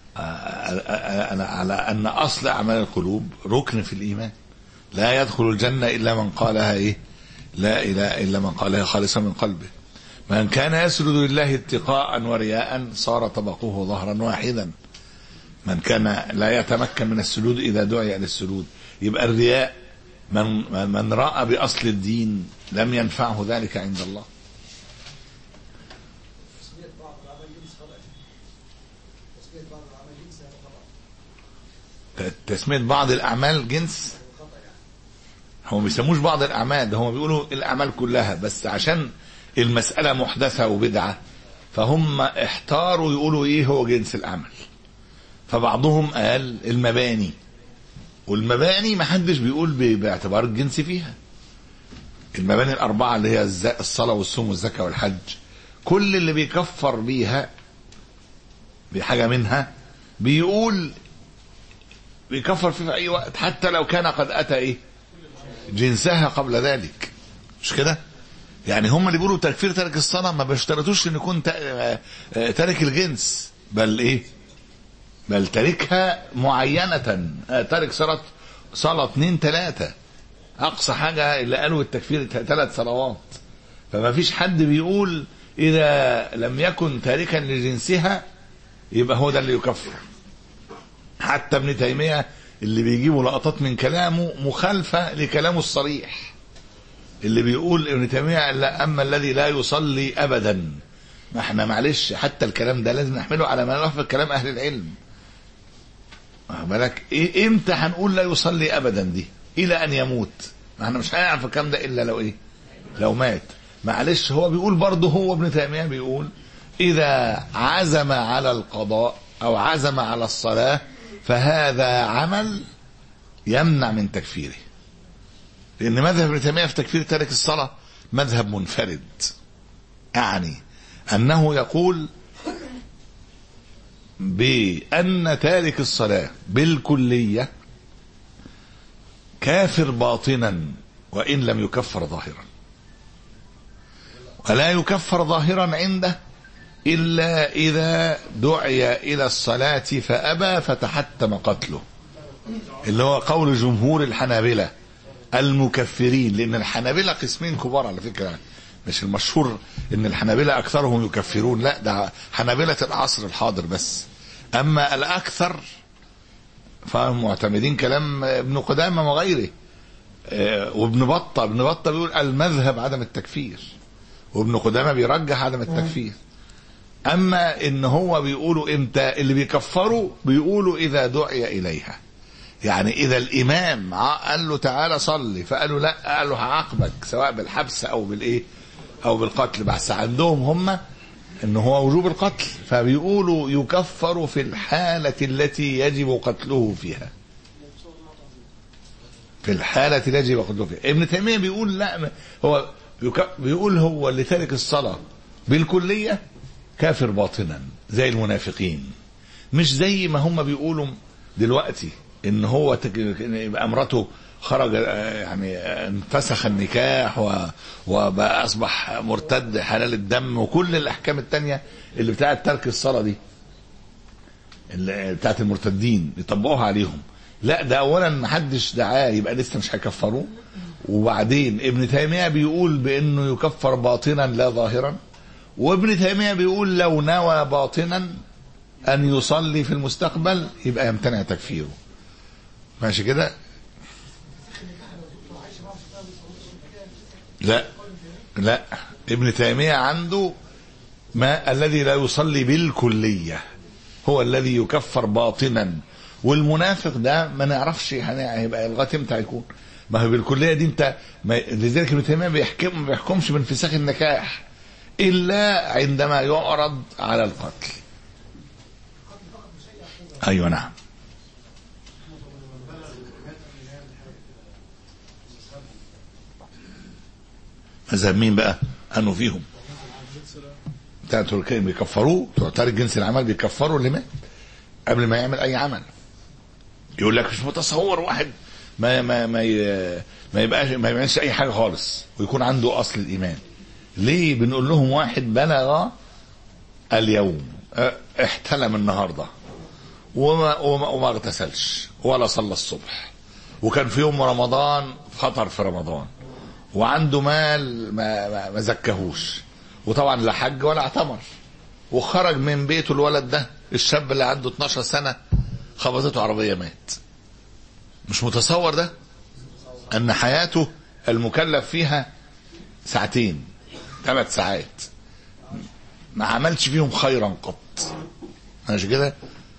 Speaker 2: على أن أصل أعمال القلوب ركن في الإيمان. لا يدخل الجنة إلا من قالها إيه؟ لا إله إلا من قالها خالصا من قلبه. من كان يسجد لله اتقاء ورياء صار طبقه ظهرا واحدا. من كان لا يتمكن من السجود إذا دعي للسجود. يبقى الرياء من من رأى بأصل الدين لم ينفعه ذلك عند الله. تسمية بعض الأعمال جنس، هم بيسموش بعض الأعمال، ده هم بيقولوا الأعمال كلها، بس عشان المسألة محدثة وبدعة فهم احتاروا يقولوا إيه هو جنس الأعمال. فبعضهم قال المباني، والمباني ما حدش بيقول باعتبار الجنس فيها. المباني الأربعة اللي هي الصلاة والصوم والزكاة والحج، كل اللي بيكفر بيها بحاجة منها بيقول بيكفر في أي وقت، حتى لو كان قد أتى إيه جنسها قبل ذلك. مش كده؟ يعني هم اللي بيقولوا تكفير ترك الصلاة ما بيشترطوش إن يكون تارك الجنس، بل إيه؟ بل تاركها معينة، تارك صلاة صلاة اثنين ثلاثة، أقصى حاجة اللي قالوا التكفير ثلاث صلوات. فما فيش حد بيقول إذا لم يكن تاركا لجنسها يبقى هو ده اللي يكفر. حتى ابن تيمية اللي بيجيبوا لقطات من كلامه مخالفة لكلامه الصريح، اللي بيقول ابن تيمية لا أما الذي لا يصلي أبدا. ما احنا معلش حتى الكلام ده لازم نحمله على ما نوافق كلام أهل العلم. بالك إيه امتى هنقول لا يصلي أبدا دي؟ إلى أن يموت. ما احنا مش هنعرف الكلام ده إلا لو إيه لو مات. معلش هو بيقول برضه، هو ابن تيمية بيقول إذا عزم على القضاء أو عزم على الصلاة فهذا عمل يمنع من تكفيره، لأن مذهب ابن تيمية في تكفير تارك الصلاة مذهب منفرد. يعني أنه يقول بأن تارك الصلاة بالكلية كافر باطنا وإن لم يكفر ظاهرا، ولا يكفر ظاهرا عنده إلا إذا دعي إلى الصلاة فأبى فتحتم قتله، اللي هو قول جمهور الحنابلة المكفرين. لأن الحنابلة قسمين كبار على فكرة، مش المشهور إن الحنابلة أكثرهم يكفرون، لا ده حنابلة العصر الحاضر بس. أما الأكثر فهم معتمدين كلام ابن قدامة وغيره، وابن بطة ابن بطة بيقول المذهب عدم التكفير، وابن قدامة بيرجح عدم التكفير. أما إن هو بيقولوا إمتى اللي بيكفروا، بيقولوا إذا دعي إليها. يعني إذا الإمام قال له تعالى صلي فقالوا لا، قال له هعاقبك سواء بالحبس أو بالإيه أو بالقتل، بس عندهم هم إن هو وجوب القتل، فبيقولوا يكفر في الحالة التي يجب قتله فيها، في الحالة التي يجب قتله فيها. ابن تيمية بيقول لا، هو بيقول هو اللي تارك الصلاة بالكلية كافر باطنا زي المنافقين، مش زي ما هم بيقولوا دلوقتي ان هو يبقى امرته خرج يعني انفسخ النكاح وبقى اصبح مرتد حلال الدم، وكل الاحكام التانية اللي بتاعت ترك الصلاة دي اللي بتاعت المرتدين يطبقوها عليهم. لا، ده اولا محدش دعاه يبقى لسه مش هيكفروه. وبعدين ابن تيمية بيقول بانه يكفر باطنا لا ظاهرا، وابن تيمية بيقول لو نوى باطنا أن يصلي في المستقبل يبقى يمتنع تكفيره. ماشي كده؟ لا لا، ابن تيمية عنده ما الذي لا يصلي بالكلية هو الذي يكفر باطنا، والمنافق ده ما نعرفش هيبقى لغايه امتى هيكون. ما هو بالكليه دي انت ما... لذلك ابن تيميه بيحكم ما بيحكمش بانفساخ النكاح الا عندما يعرض على القتل. ايوه نعم. مذهب مين بقى؟ انه فيهم بتاع تركيا بيكفروه، بتوع تارك جنس العمل بيكفروا اللي مات قبل ما يعمل اي عمل. يقول لك مش متصور واحد ما ما ما ما يبقاش ما يعملش اي حاجه خالص ويكون عنده اصل الايمان. ليه؟ بنقول لهم واحد بلغ اليوم احتلم النهارده وما وما, وما اغتسلش ولا صلى الصبح، وكان في يوم رمضان خطر في رمضان، وعنده مال ما ما, ما زكاهوش، وطبعا لا حج ولا اعتمر، وخرج من بيته الولد ده الشاب اللي عنده اتناشر سنه خبطته عربيه مات. مش متصور ده ان حياته المكلف فيها ساعتين ثلاث ساعات ما عملش فيهم خيرا قط. ماشي كده؟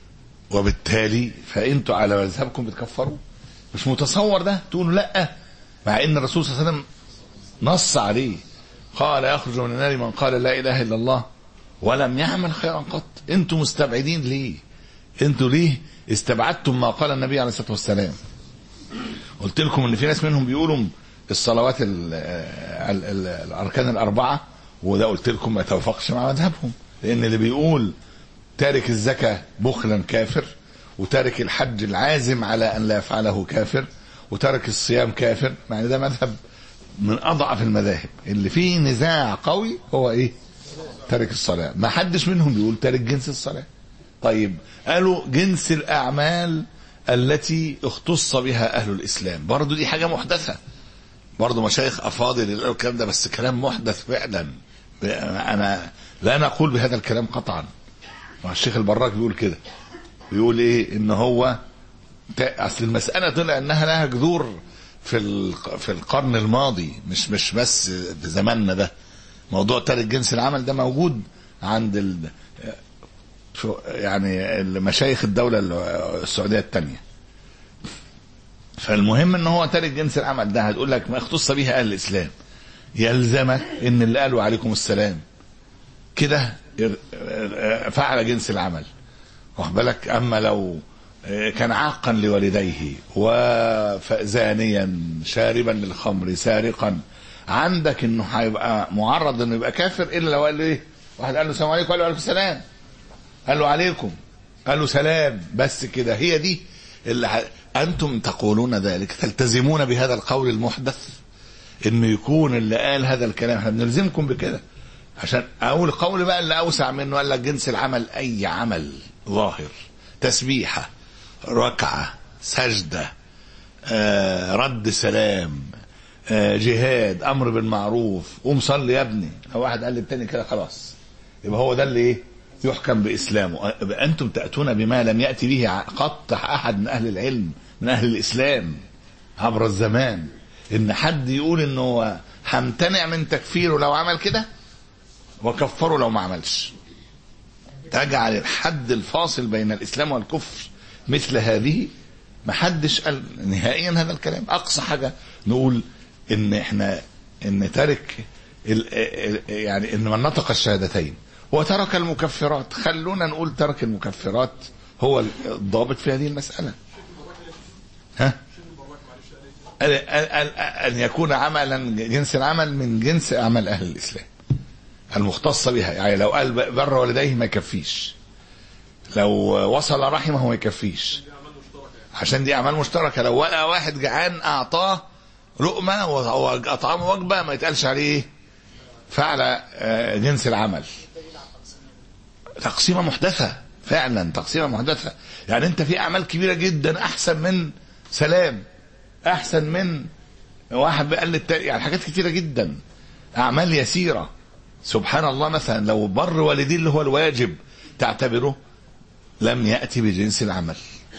Speaker 2: وبالتالي فانتوا على مذهبكم بتكفروا. مش متصور ده تقولوا لا، مع ان الرسول صلى الله عليه وسلم نص عليه قال يخرج من النار من قال لا اله الا الله ولم يعمل خيرا قط. انتوا مستبعدين ليه؟ انتوا ليه استبعدتم ما قال النبي عليه الصلاه والسلام؟ قلت لكم ان في ناس منهم بيقولوا الصلوات ال ال ال الاركان الاربعه، وده قلت لكم ما يتوافقش مع مذهبهم، لان اللي بيقول تارك الزكاه بخلا كافر، وتارك الحج العازم على ان لا يفعله كافر، وتارك الصيام كافر. يعني ده مذهب من اضعف المذاهب اللي فيه نزاع قوي. هو ايه؟ تارك الصلاه. ما حدش منهم بيقول تارك جنس الصلاه. طيب قالوا جنس الاعمال التي اختص بها اهل الاسلام، برضو دي حاجه محدثه، برضو مشايخ افاضل يقولوا الكلام ده، بس كلام محدث فعلا. انا لا نقول بهذا الكلام قطعا. الشيخ البراك بيقول كده، بيقول ايه؟ ان هو اصل المساله طلع انها لها جذور في في القرن الماضي، مش مش بس في زماننا ده. موضوع تارك جنس العمل ده موجود عند ال يعني مشايخ الدولة السعودية الثانية. فالمهم ان هو تارك جنس العمل ده هتقول لك ما اختص بها اهل الاسلام، يلزمك ان اللي قالوا عليكم السلام كده فعل جنس العمل، واخد بالك؟ اما لو كان عاقا لوالديه وزانيا شاربا للخمر سارقا، عندك انه هيبقى معرض انه يبقى كافر الا لو قال له ايه؟ واحد قال له السلام عليكم، قال له عليكم السلام، قال له عليكم، قال له سلام، بس كده. هي دي اللي ح... انتم تقولون ذلك، تلتزمون بهذا القول المحدث انه يكون اللي قال هذا الكلام احنا بنلزمكم بكده. عشان اقول قول بقى اللي اوسع منه، قال لك جنس العمل اي عمل ظاهر، تسبيحه، ركعه، سجده، آه، رد سلام، آه، جهاد، امر بالمعروف، قوم صلي يا ابني. لو واحد قال للتاني كده خلاص يبقى هو ده اللي ايه؟ يحكم باسلامه. انتم تاتون بما لم ياتي به قط احد من اهل العلم من اهل الاسلام عبر الزمان. ان حد يقول انه همتنع من تكفيره لو عمل كده وكفره لو ما عملش، تجعل الحد الفاصل بين الاسلام والكفر مثل هذه. ما حدش قال نهائيا هذا الكلام. اقصى حاجه نقول ان احنا ان ترك يعني ان من نطق الشهادتين وترك المكفرات، خلونا نقول ترك المكفرات هو الضابط في هذه المسألة. ها؟ أن يكون عملا جنس العمل من جنس أعمال أهل الإسلام المختصة بها. يعني لو قال بر والديه ما يكفيش، لو وصل رحمه ما يكفيش، عشان دي أعمال مشتركة. لو ولا واحد جعان أعطاه لقمة وأطعمه وجبة ما يتقالش عليه فعل جنس العمل. تقسيمة محدثة فعلا، تقسيمة محدثة. يعني انت في اعمال كبيرة جدا احسن من سلام، احسن من واحد بقال للتاني، يعني حاجات كتيرة جدا، اعمال يسيرة. سبحان الله، مثلا لو بر والديه اللي هو الواجب تعتبره لم يأتي بجنس العمل.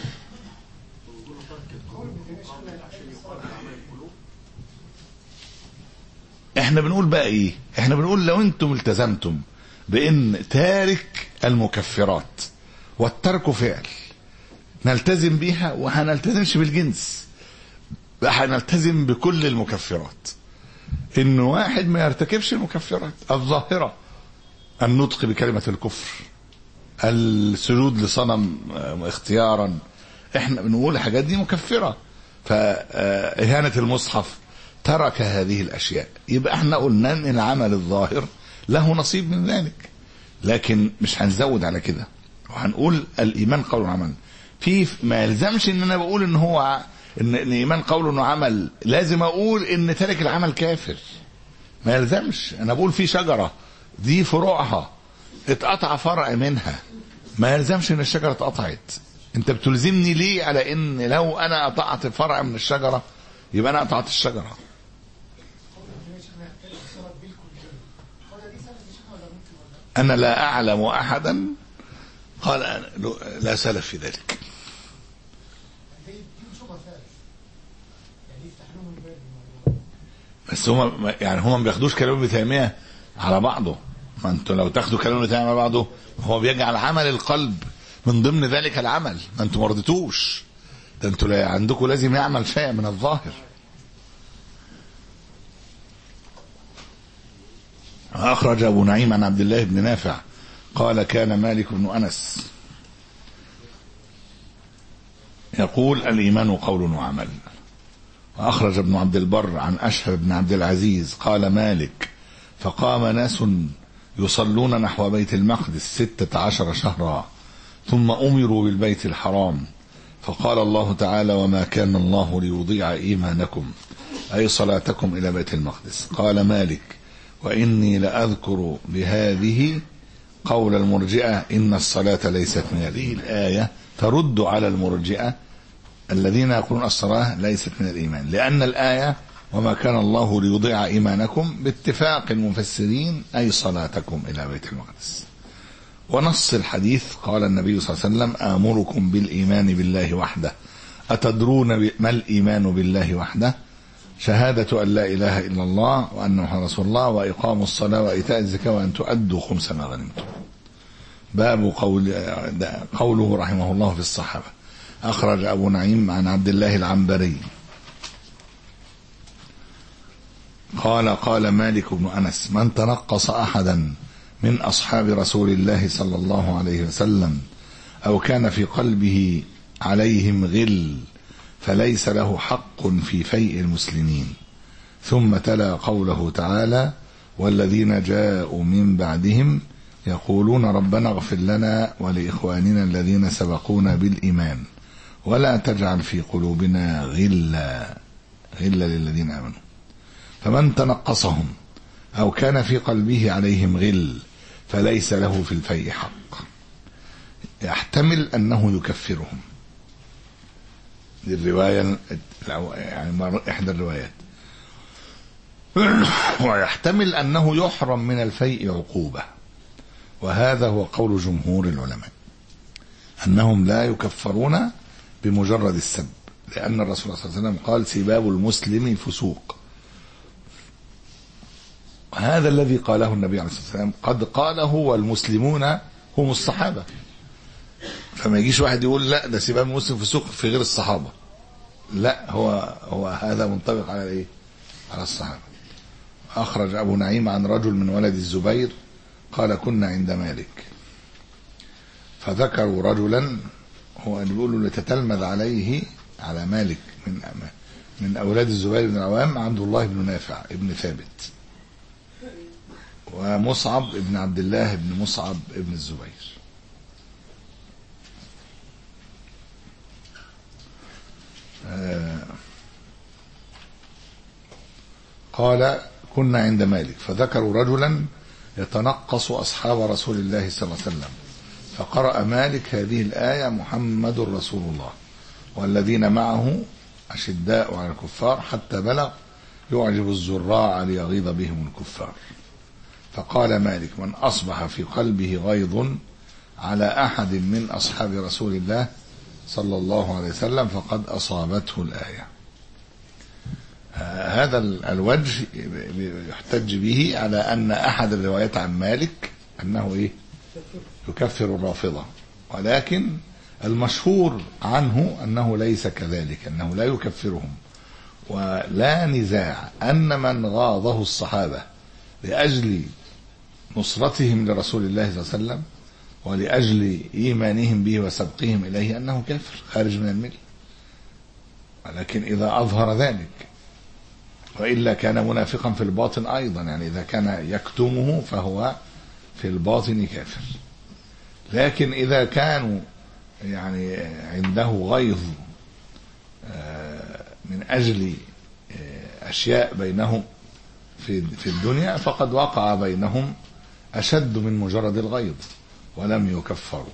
Speaker 2: احنا بنقول بقى ايه؟ احنا بنقول لو انتم التزمتم بان تارك المكفرات والترك فعل نلتزم بيها، وهنلتزمش بالجنس، هنلتزم بكل المكفرات. ان واحد ما يرتكبش المكفرات الظاهرة، النطق بكلمة الكفر، السجود لصنم اختيارا، احنا بنقول الحاجات دي مكفرة. فإهانة المصحف، ترك هذه الأشياء، يبقى احنا قلنا ان العمل الظاهر له نصيب من ذلك، لكن مش هنزود على كده، وهنقول الإيمان قول وعمل. في ما يلزمش ان انا بقول ان هو ان الايمان قول وعمل لازم اقول ان تارك العمل كافر، ما يلزمش. انا بقول في شجرة دي فروعها اتقطع فرع منها، ما يلزمش ان الشجرة اتقطعت. انت بتلزمني ليه على ان لو انا قطعت فرع من الشجرة يبقى انا قطعت الشجرة؟ انا لا اعلم احدا قال لا سلف في ذلك. بس هم يعني هم ما بياخدوش كلام ابن تيمية على بعضه. ما انتوا لو تاخدوا كلام ابن تيمية على بعضه، هو بيجعل عمل القلب من ضمن ذلك العمل، ما انتوا ما رضيتوش، ده انتوا عندكم لازم يعمل شيء من الظاهر. أخرج أبو نعيم عن عبد الله بن نافع قال كان مالك بن أنس يقول الإيمان قول وعمل. وأخرج ابن عبد البر عن أشهب بن عبد العزيز قال مالك فقام ناس يصلون نحو بيت المقدس ستة عشر شهرا ثم أمروا بالبيت الحرام، فقال الله تعالى وما كان الله ليضيع إيمانكم أي صلاتكم إلى بيت المقدس. قال مالك وإني لأذكر بهذه قول المرجئة إن الصلاة ليست من هذه الآية ترد على المرجئة الذين يقولون الصلاة ليست من الإيمان، لأن الآية وما كان الله ليضيع إيمانكم باتفاق المفسرين أي صلاتكم إلى بيت المقدس. ونص الحديث قال النبي صلى الله عليه وسلم آمركم بالإيمان بالله وحده أتدرون ما الإيمان بالله وحده؟ شهادة أن لا إله إلا الله وأن محمد رسول الله وإقام الصلاة وإيتاء الزكاة وأن تؤدوا خمس ما غنمتم. باب قول قوله رحمه الله في الصحابة. أخرج أبو نعيم عن عبد الله العنبري قال قال مالك بن أنس من تنقص أحدا من أصحاب رسول الله صلى الله عليه وسلم أو كان في قلبه عليهم غل فليس له حق في فيء المسلمين. ثم تلا قوله تعالى والذين جاءوا من بعدهم يقولون ربنا اغفر لنا ولإخواننا الذين سبقونا بالإيمان ولا تجعل في قلوبنا غلا غلا للذين آمنوا. فمن تنقصهم أو كان في قلبه عليهم غل فليس له في الفيء حق، يحتمل أنه يكفرهم. دي الرواية يعني إحدى الروايات. ويحتمل أنه يحرم من الفيء عقوبة، وهذا هو قول جمهور العلماء أنهم لا يكفرون بمجرد السب، لأن الرسول صلى الله عليه وسلم قال سباب المسلم فسوق. هذا الذي قاله النبي عليه الصلاة والسلام قد قاله والمسلمون هم الصحابة، فما يجيش واحد يقول لا ده سباب المسلم فسوق في غير الصحابة، لا هو هو هذا منطبق على ايه؟ على الصحابة. أخرج أبو نعيم عن رجل من ولد الزبير قال كنا عند مالك فذكروا رجلا هو اللي بيقولوا لتتلمذ عليه على مالك من من أولاد الزبير بن العوام عبد الله بن نافع ابن ثابت ومصعب ابن عبد الله ابن مصعب ابن الزبير. آه قال كنا عند مالك فذكروا رجلا يتنقص أصحاب رسول الله صلى الله عليه وسلم فقرأ مالك هذه الآية محمد رسول الله والذين معه أشداء على الكفار حتى بلغ يعجب الزراع ليغيظ بهم الكفار. فقال مالك من أصبح في قلبه غيظ على أحد من أصحاب رسول الله صلى الله عليه وسلم فقد أصابته الآية. هذا الوجه يحتج به على أن أحد الروايات عن مالك أنه إيه يكفر الرافضة، ولكن المشهور عنه أنه ليس كذلك، أنه لا يكفرهم. ولا نزاع أن من غاضه الصحابة لأجل نصرتهم لرسول الله صلى الله عليه وسلم ولأجل إيمانهم به وسبقهم إليه أنه كافر خارج من الملة، ولكن إذا أظهر ذلك، وإلا كان منافقا في الباطن أيضا، يعني إذا كان يكتمه فهو في الباطن كافر. لكن إذا كانوا يعني عنده غيظ من أجل أشياء بينهم في في الدنيا فقد وقع بينهم أشد من مجرد الغيظ ولم يكفروا.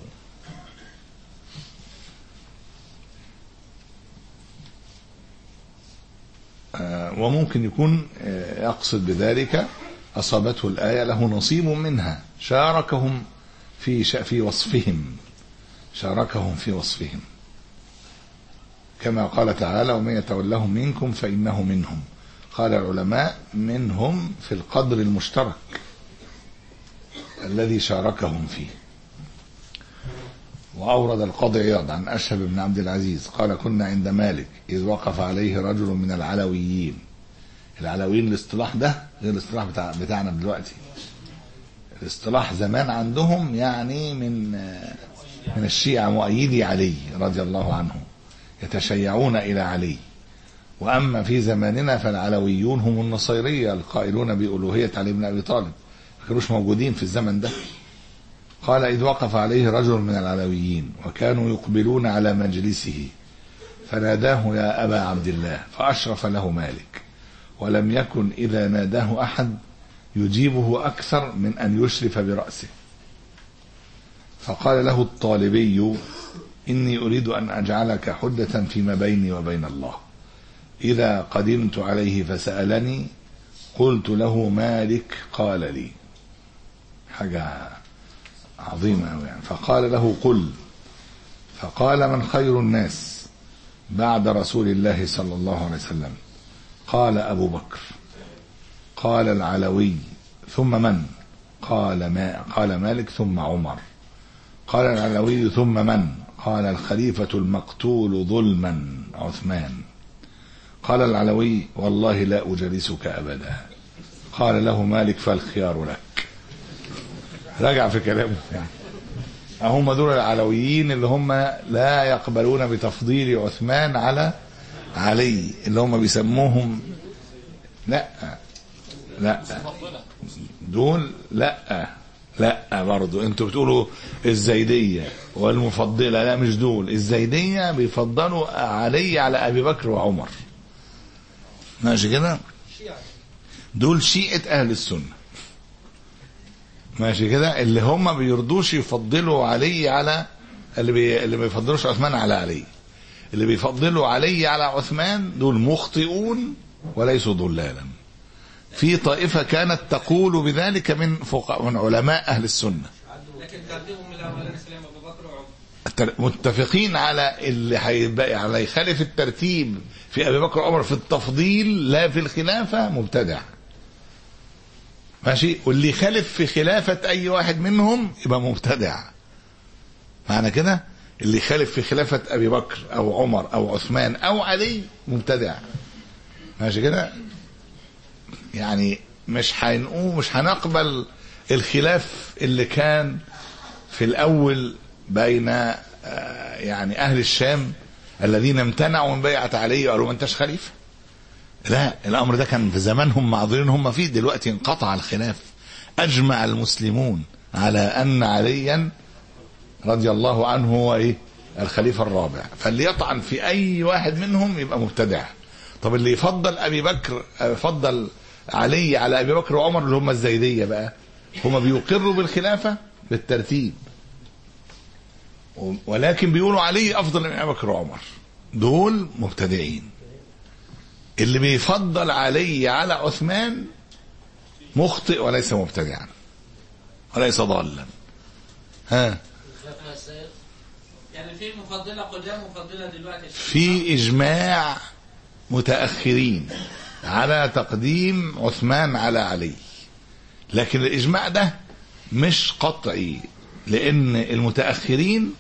Speaker 2: وممكن يكون يقصد بذلك أصابته الآية له نصيب منها، شاركهم في في وصفهم شاركهم في وصفهم كما قال تعالى: ومن يتولهم منكم فإنه منهم. قال العلماء: منهم في القدر المشترك الذي شاركهم فيه. وأورد القاضي عياض عن أشهب بن عبد العزيز قال: كنا عند مالك إذ وقف عليه رجل من العلويين. العلويين الاصطلاح ده غير الاصطلاح بتاع بتاعنا دلوقتي. الاصطلاح زمان عندهم يعني من من الشيعة مؤيدي علي رضي الله عنه، يتشيعون إلى علي. وأما في زماننا فالعلويون هم النصيرية القائلون بألوهية علي بن أبي طالب، ما كانوش موجودين في الزمن ده. قال: إذ وقف عليه رجل من العلويين وكانوا يقبلون على مجلسه فناداه: يا أبا عبد الله، فأشرف له مالك، ولم يكن إذا ناداه أحد يجيبه أكثر من أن يشرف برأسه. فقال له الطالبي: إني أريد أن أجعلك حجة فيما بيني وبين الله. إذا قدمت عليه فسألني قلت له مالك قال لي. حاجة عظيمة يعني. فقال له: قل. فقال: من خير الناس بعد رسول الله صلى الله عليه وسلم؟ قال: أبو بكر. قال العلوي: ثم من؟ قال ما قال مالك: ثم عمر. قال العلوي: ثم من؟ قال الخليفة المقتول ظلما عثمان. قال العلوي: والله لا أجلسك أبدا. قال له مالك: فالخيار لك. رجع في كلامه يعني. هم دول العلويين اللي هم لا يقبلون بتفضيل عثمان على علي، اللي هم بيسموهم لا لا دول لا لا برضو انتوا بتقولوا الزيدية والمفضلة، لا مش دول. الزيدية بيفضلوا علي على أبي بكر وعمر، ماشي كده؟ دول شيعة أهل السنة، ماشي كده؟ اللي هم بيرضوش يفضلوا علي على اللي بي... اللي ما بيفضلوش عثمان على علي. اللي بيفضلوا علي على عثمان دول مخطئون وليسوا ضلالا. في طائفة كانت تقول بذلك من فقهاء من علماء أهل السنة،
Speaker 3: لكن ترتيبهم من أولين الإسلام أبو بكر وعمر
Speaker 2: متفقين على اللي هيبقى على يخالف الترتيب في أبي بكر وعمر في التفضيل لا في الخلافة مبتدع، ماشي؟ واللي يخالف في خلافة أي واحد منهم يبقى مبتدع. معنى كده اللي يخالف في خلافة أبي بكر أو عمر أو عثمان أو علي مبتدع، ماشي كده؟ يعني مش هنقوم مش هنقبل الخلاف اللي كان في الأول بين يعني أهل الشام الذين امتنعوا من بيعة علي وقالوا ما انتش خليفة. لا، الأمر ده كان في زمانهم معذورين هم فيه، دلوقتي انقطع الخلاف. أجمع المسلمون على أن عليا رضي الله عنه هو إيه؟ الخليفة الرابع، فاللي يطعن في أي واحد منهم يبقى مبتدع. طب اللي يفضل أبي بكر يفضل علي على أبي بكر وعمر اللي هم الزيدية بقى، هم بيقروا بالخلافة بالترتيب، ولكن بيقولوا علي أفضل من أبي بكر وعمر، دول مبتدعين. اللي بيفضل علي على عثمان مخطئ وليس مبتدعا وليس ضالا. ها
Speaker 3: يعني في مفضلة قدام مفضلة دلوقتي.
Speaker 2: في إجماع متأخرين على تقديم عثمان على علي، لكن الإجماع ده مش قطعي، لأن المتأخرين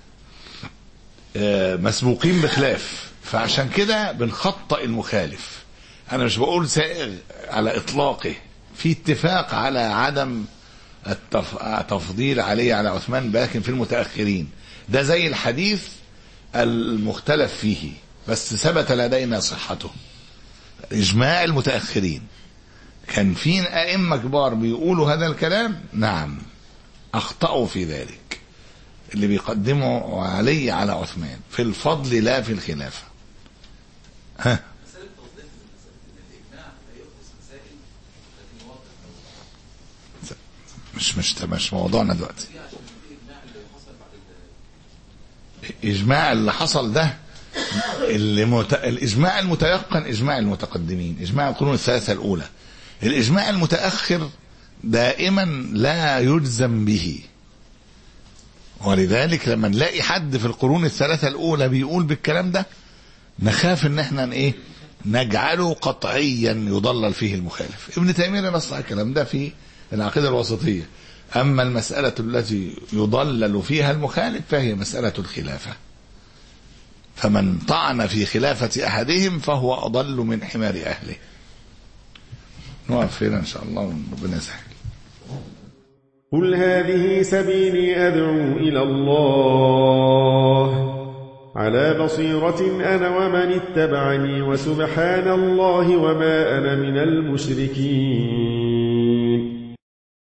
Speaker 2: مسبوقين بخلاف، فعشان كده بنخطئ المخالف. أنا مش بقول سائغ على إطلاقه، في اتفاق على عدم التفضيل عليه على عثمان، لكن في المتأخرين ده زي الحديث المختلف فيه بس ثبت لدينا صحته. إجماع المتأخرين كان في أئمة كبار بيقولوا هذا الكلام، نعم أخطأوا في ذلك، اللي بيقدموا علي على عثمان في الفضل لا في الخلافة. ها مش مش مش موضوعنا دلوقتي. إجماع اللي حصل ده اللي مت... الإجماع المتيقن إجماع المتقدمين، إجماع القرون الثلاثة الأولى. الإجماع المتأخر دائما لا يجزم به، ولذلك لما نلاقي حد في القرون الثلاثة الأولى بيقول بالكلام ده نخاف ان احنا ايه نجعله قطعيا يضلل فيه المخالف. ابن تيمية نص على الكلام ده في العقيدة الوسطية. أما المسألة التي يضلل فيها المخالف فهي مسألة الخلافة، فمن طعن في خلافة أحدهم فهو أضل من حمار أهله. نوقف هنا إن شاء الله وربنا يسهل.
Speaker 4: قل هذه سبيلي أدعو إلى الله على بصيرة أنا ومن اتبعني، وسبحان الله وما أنا من المشركين.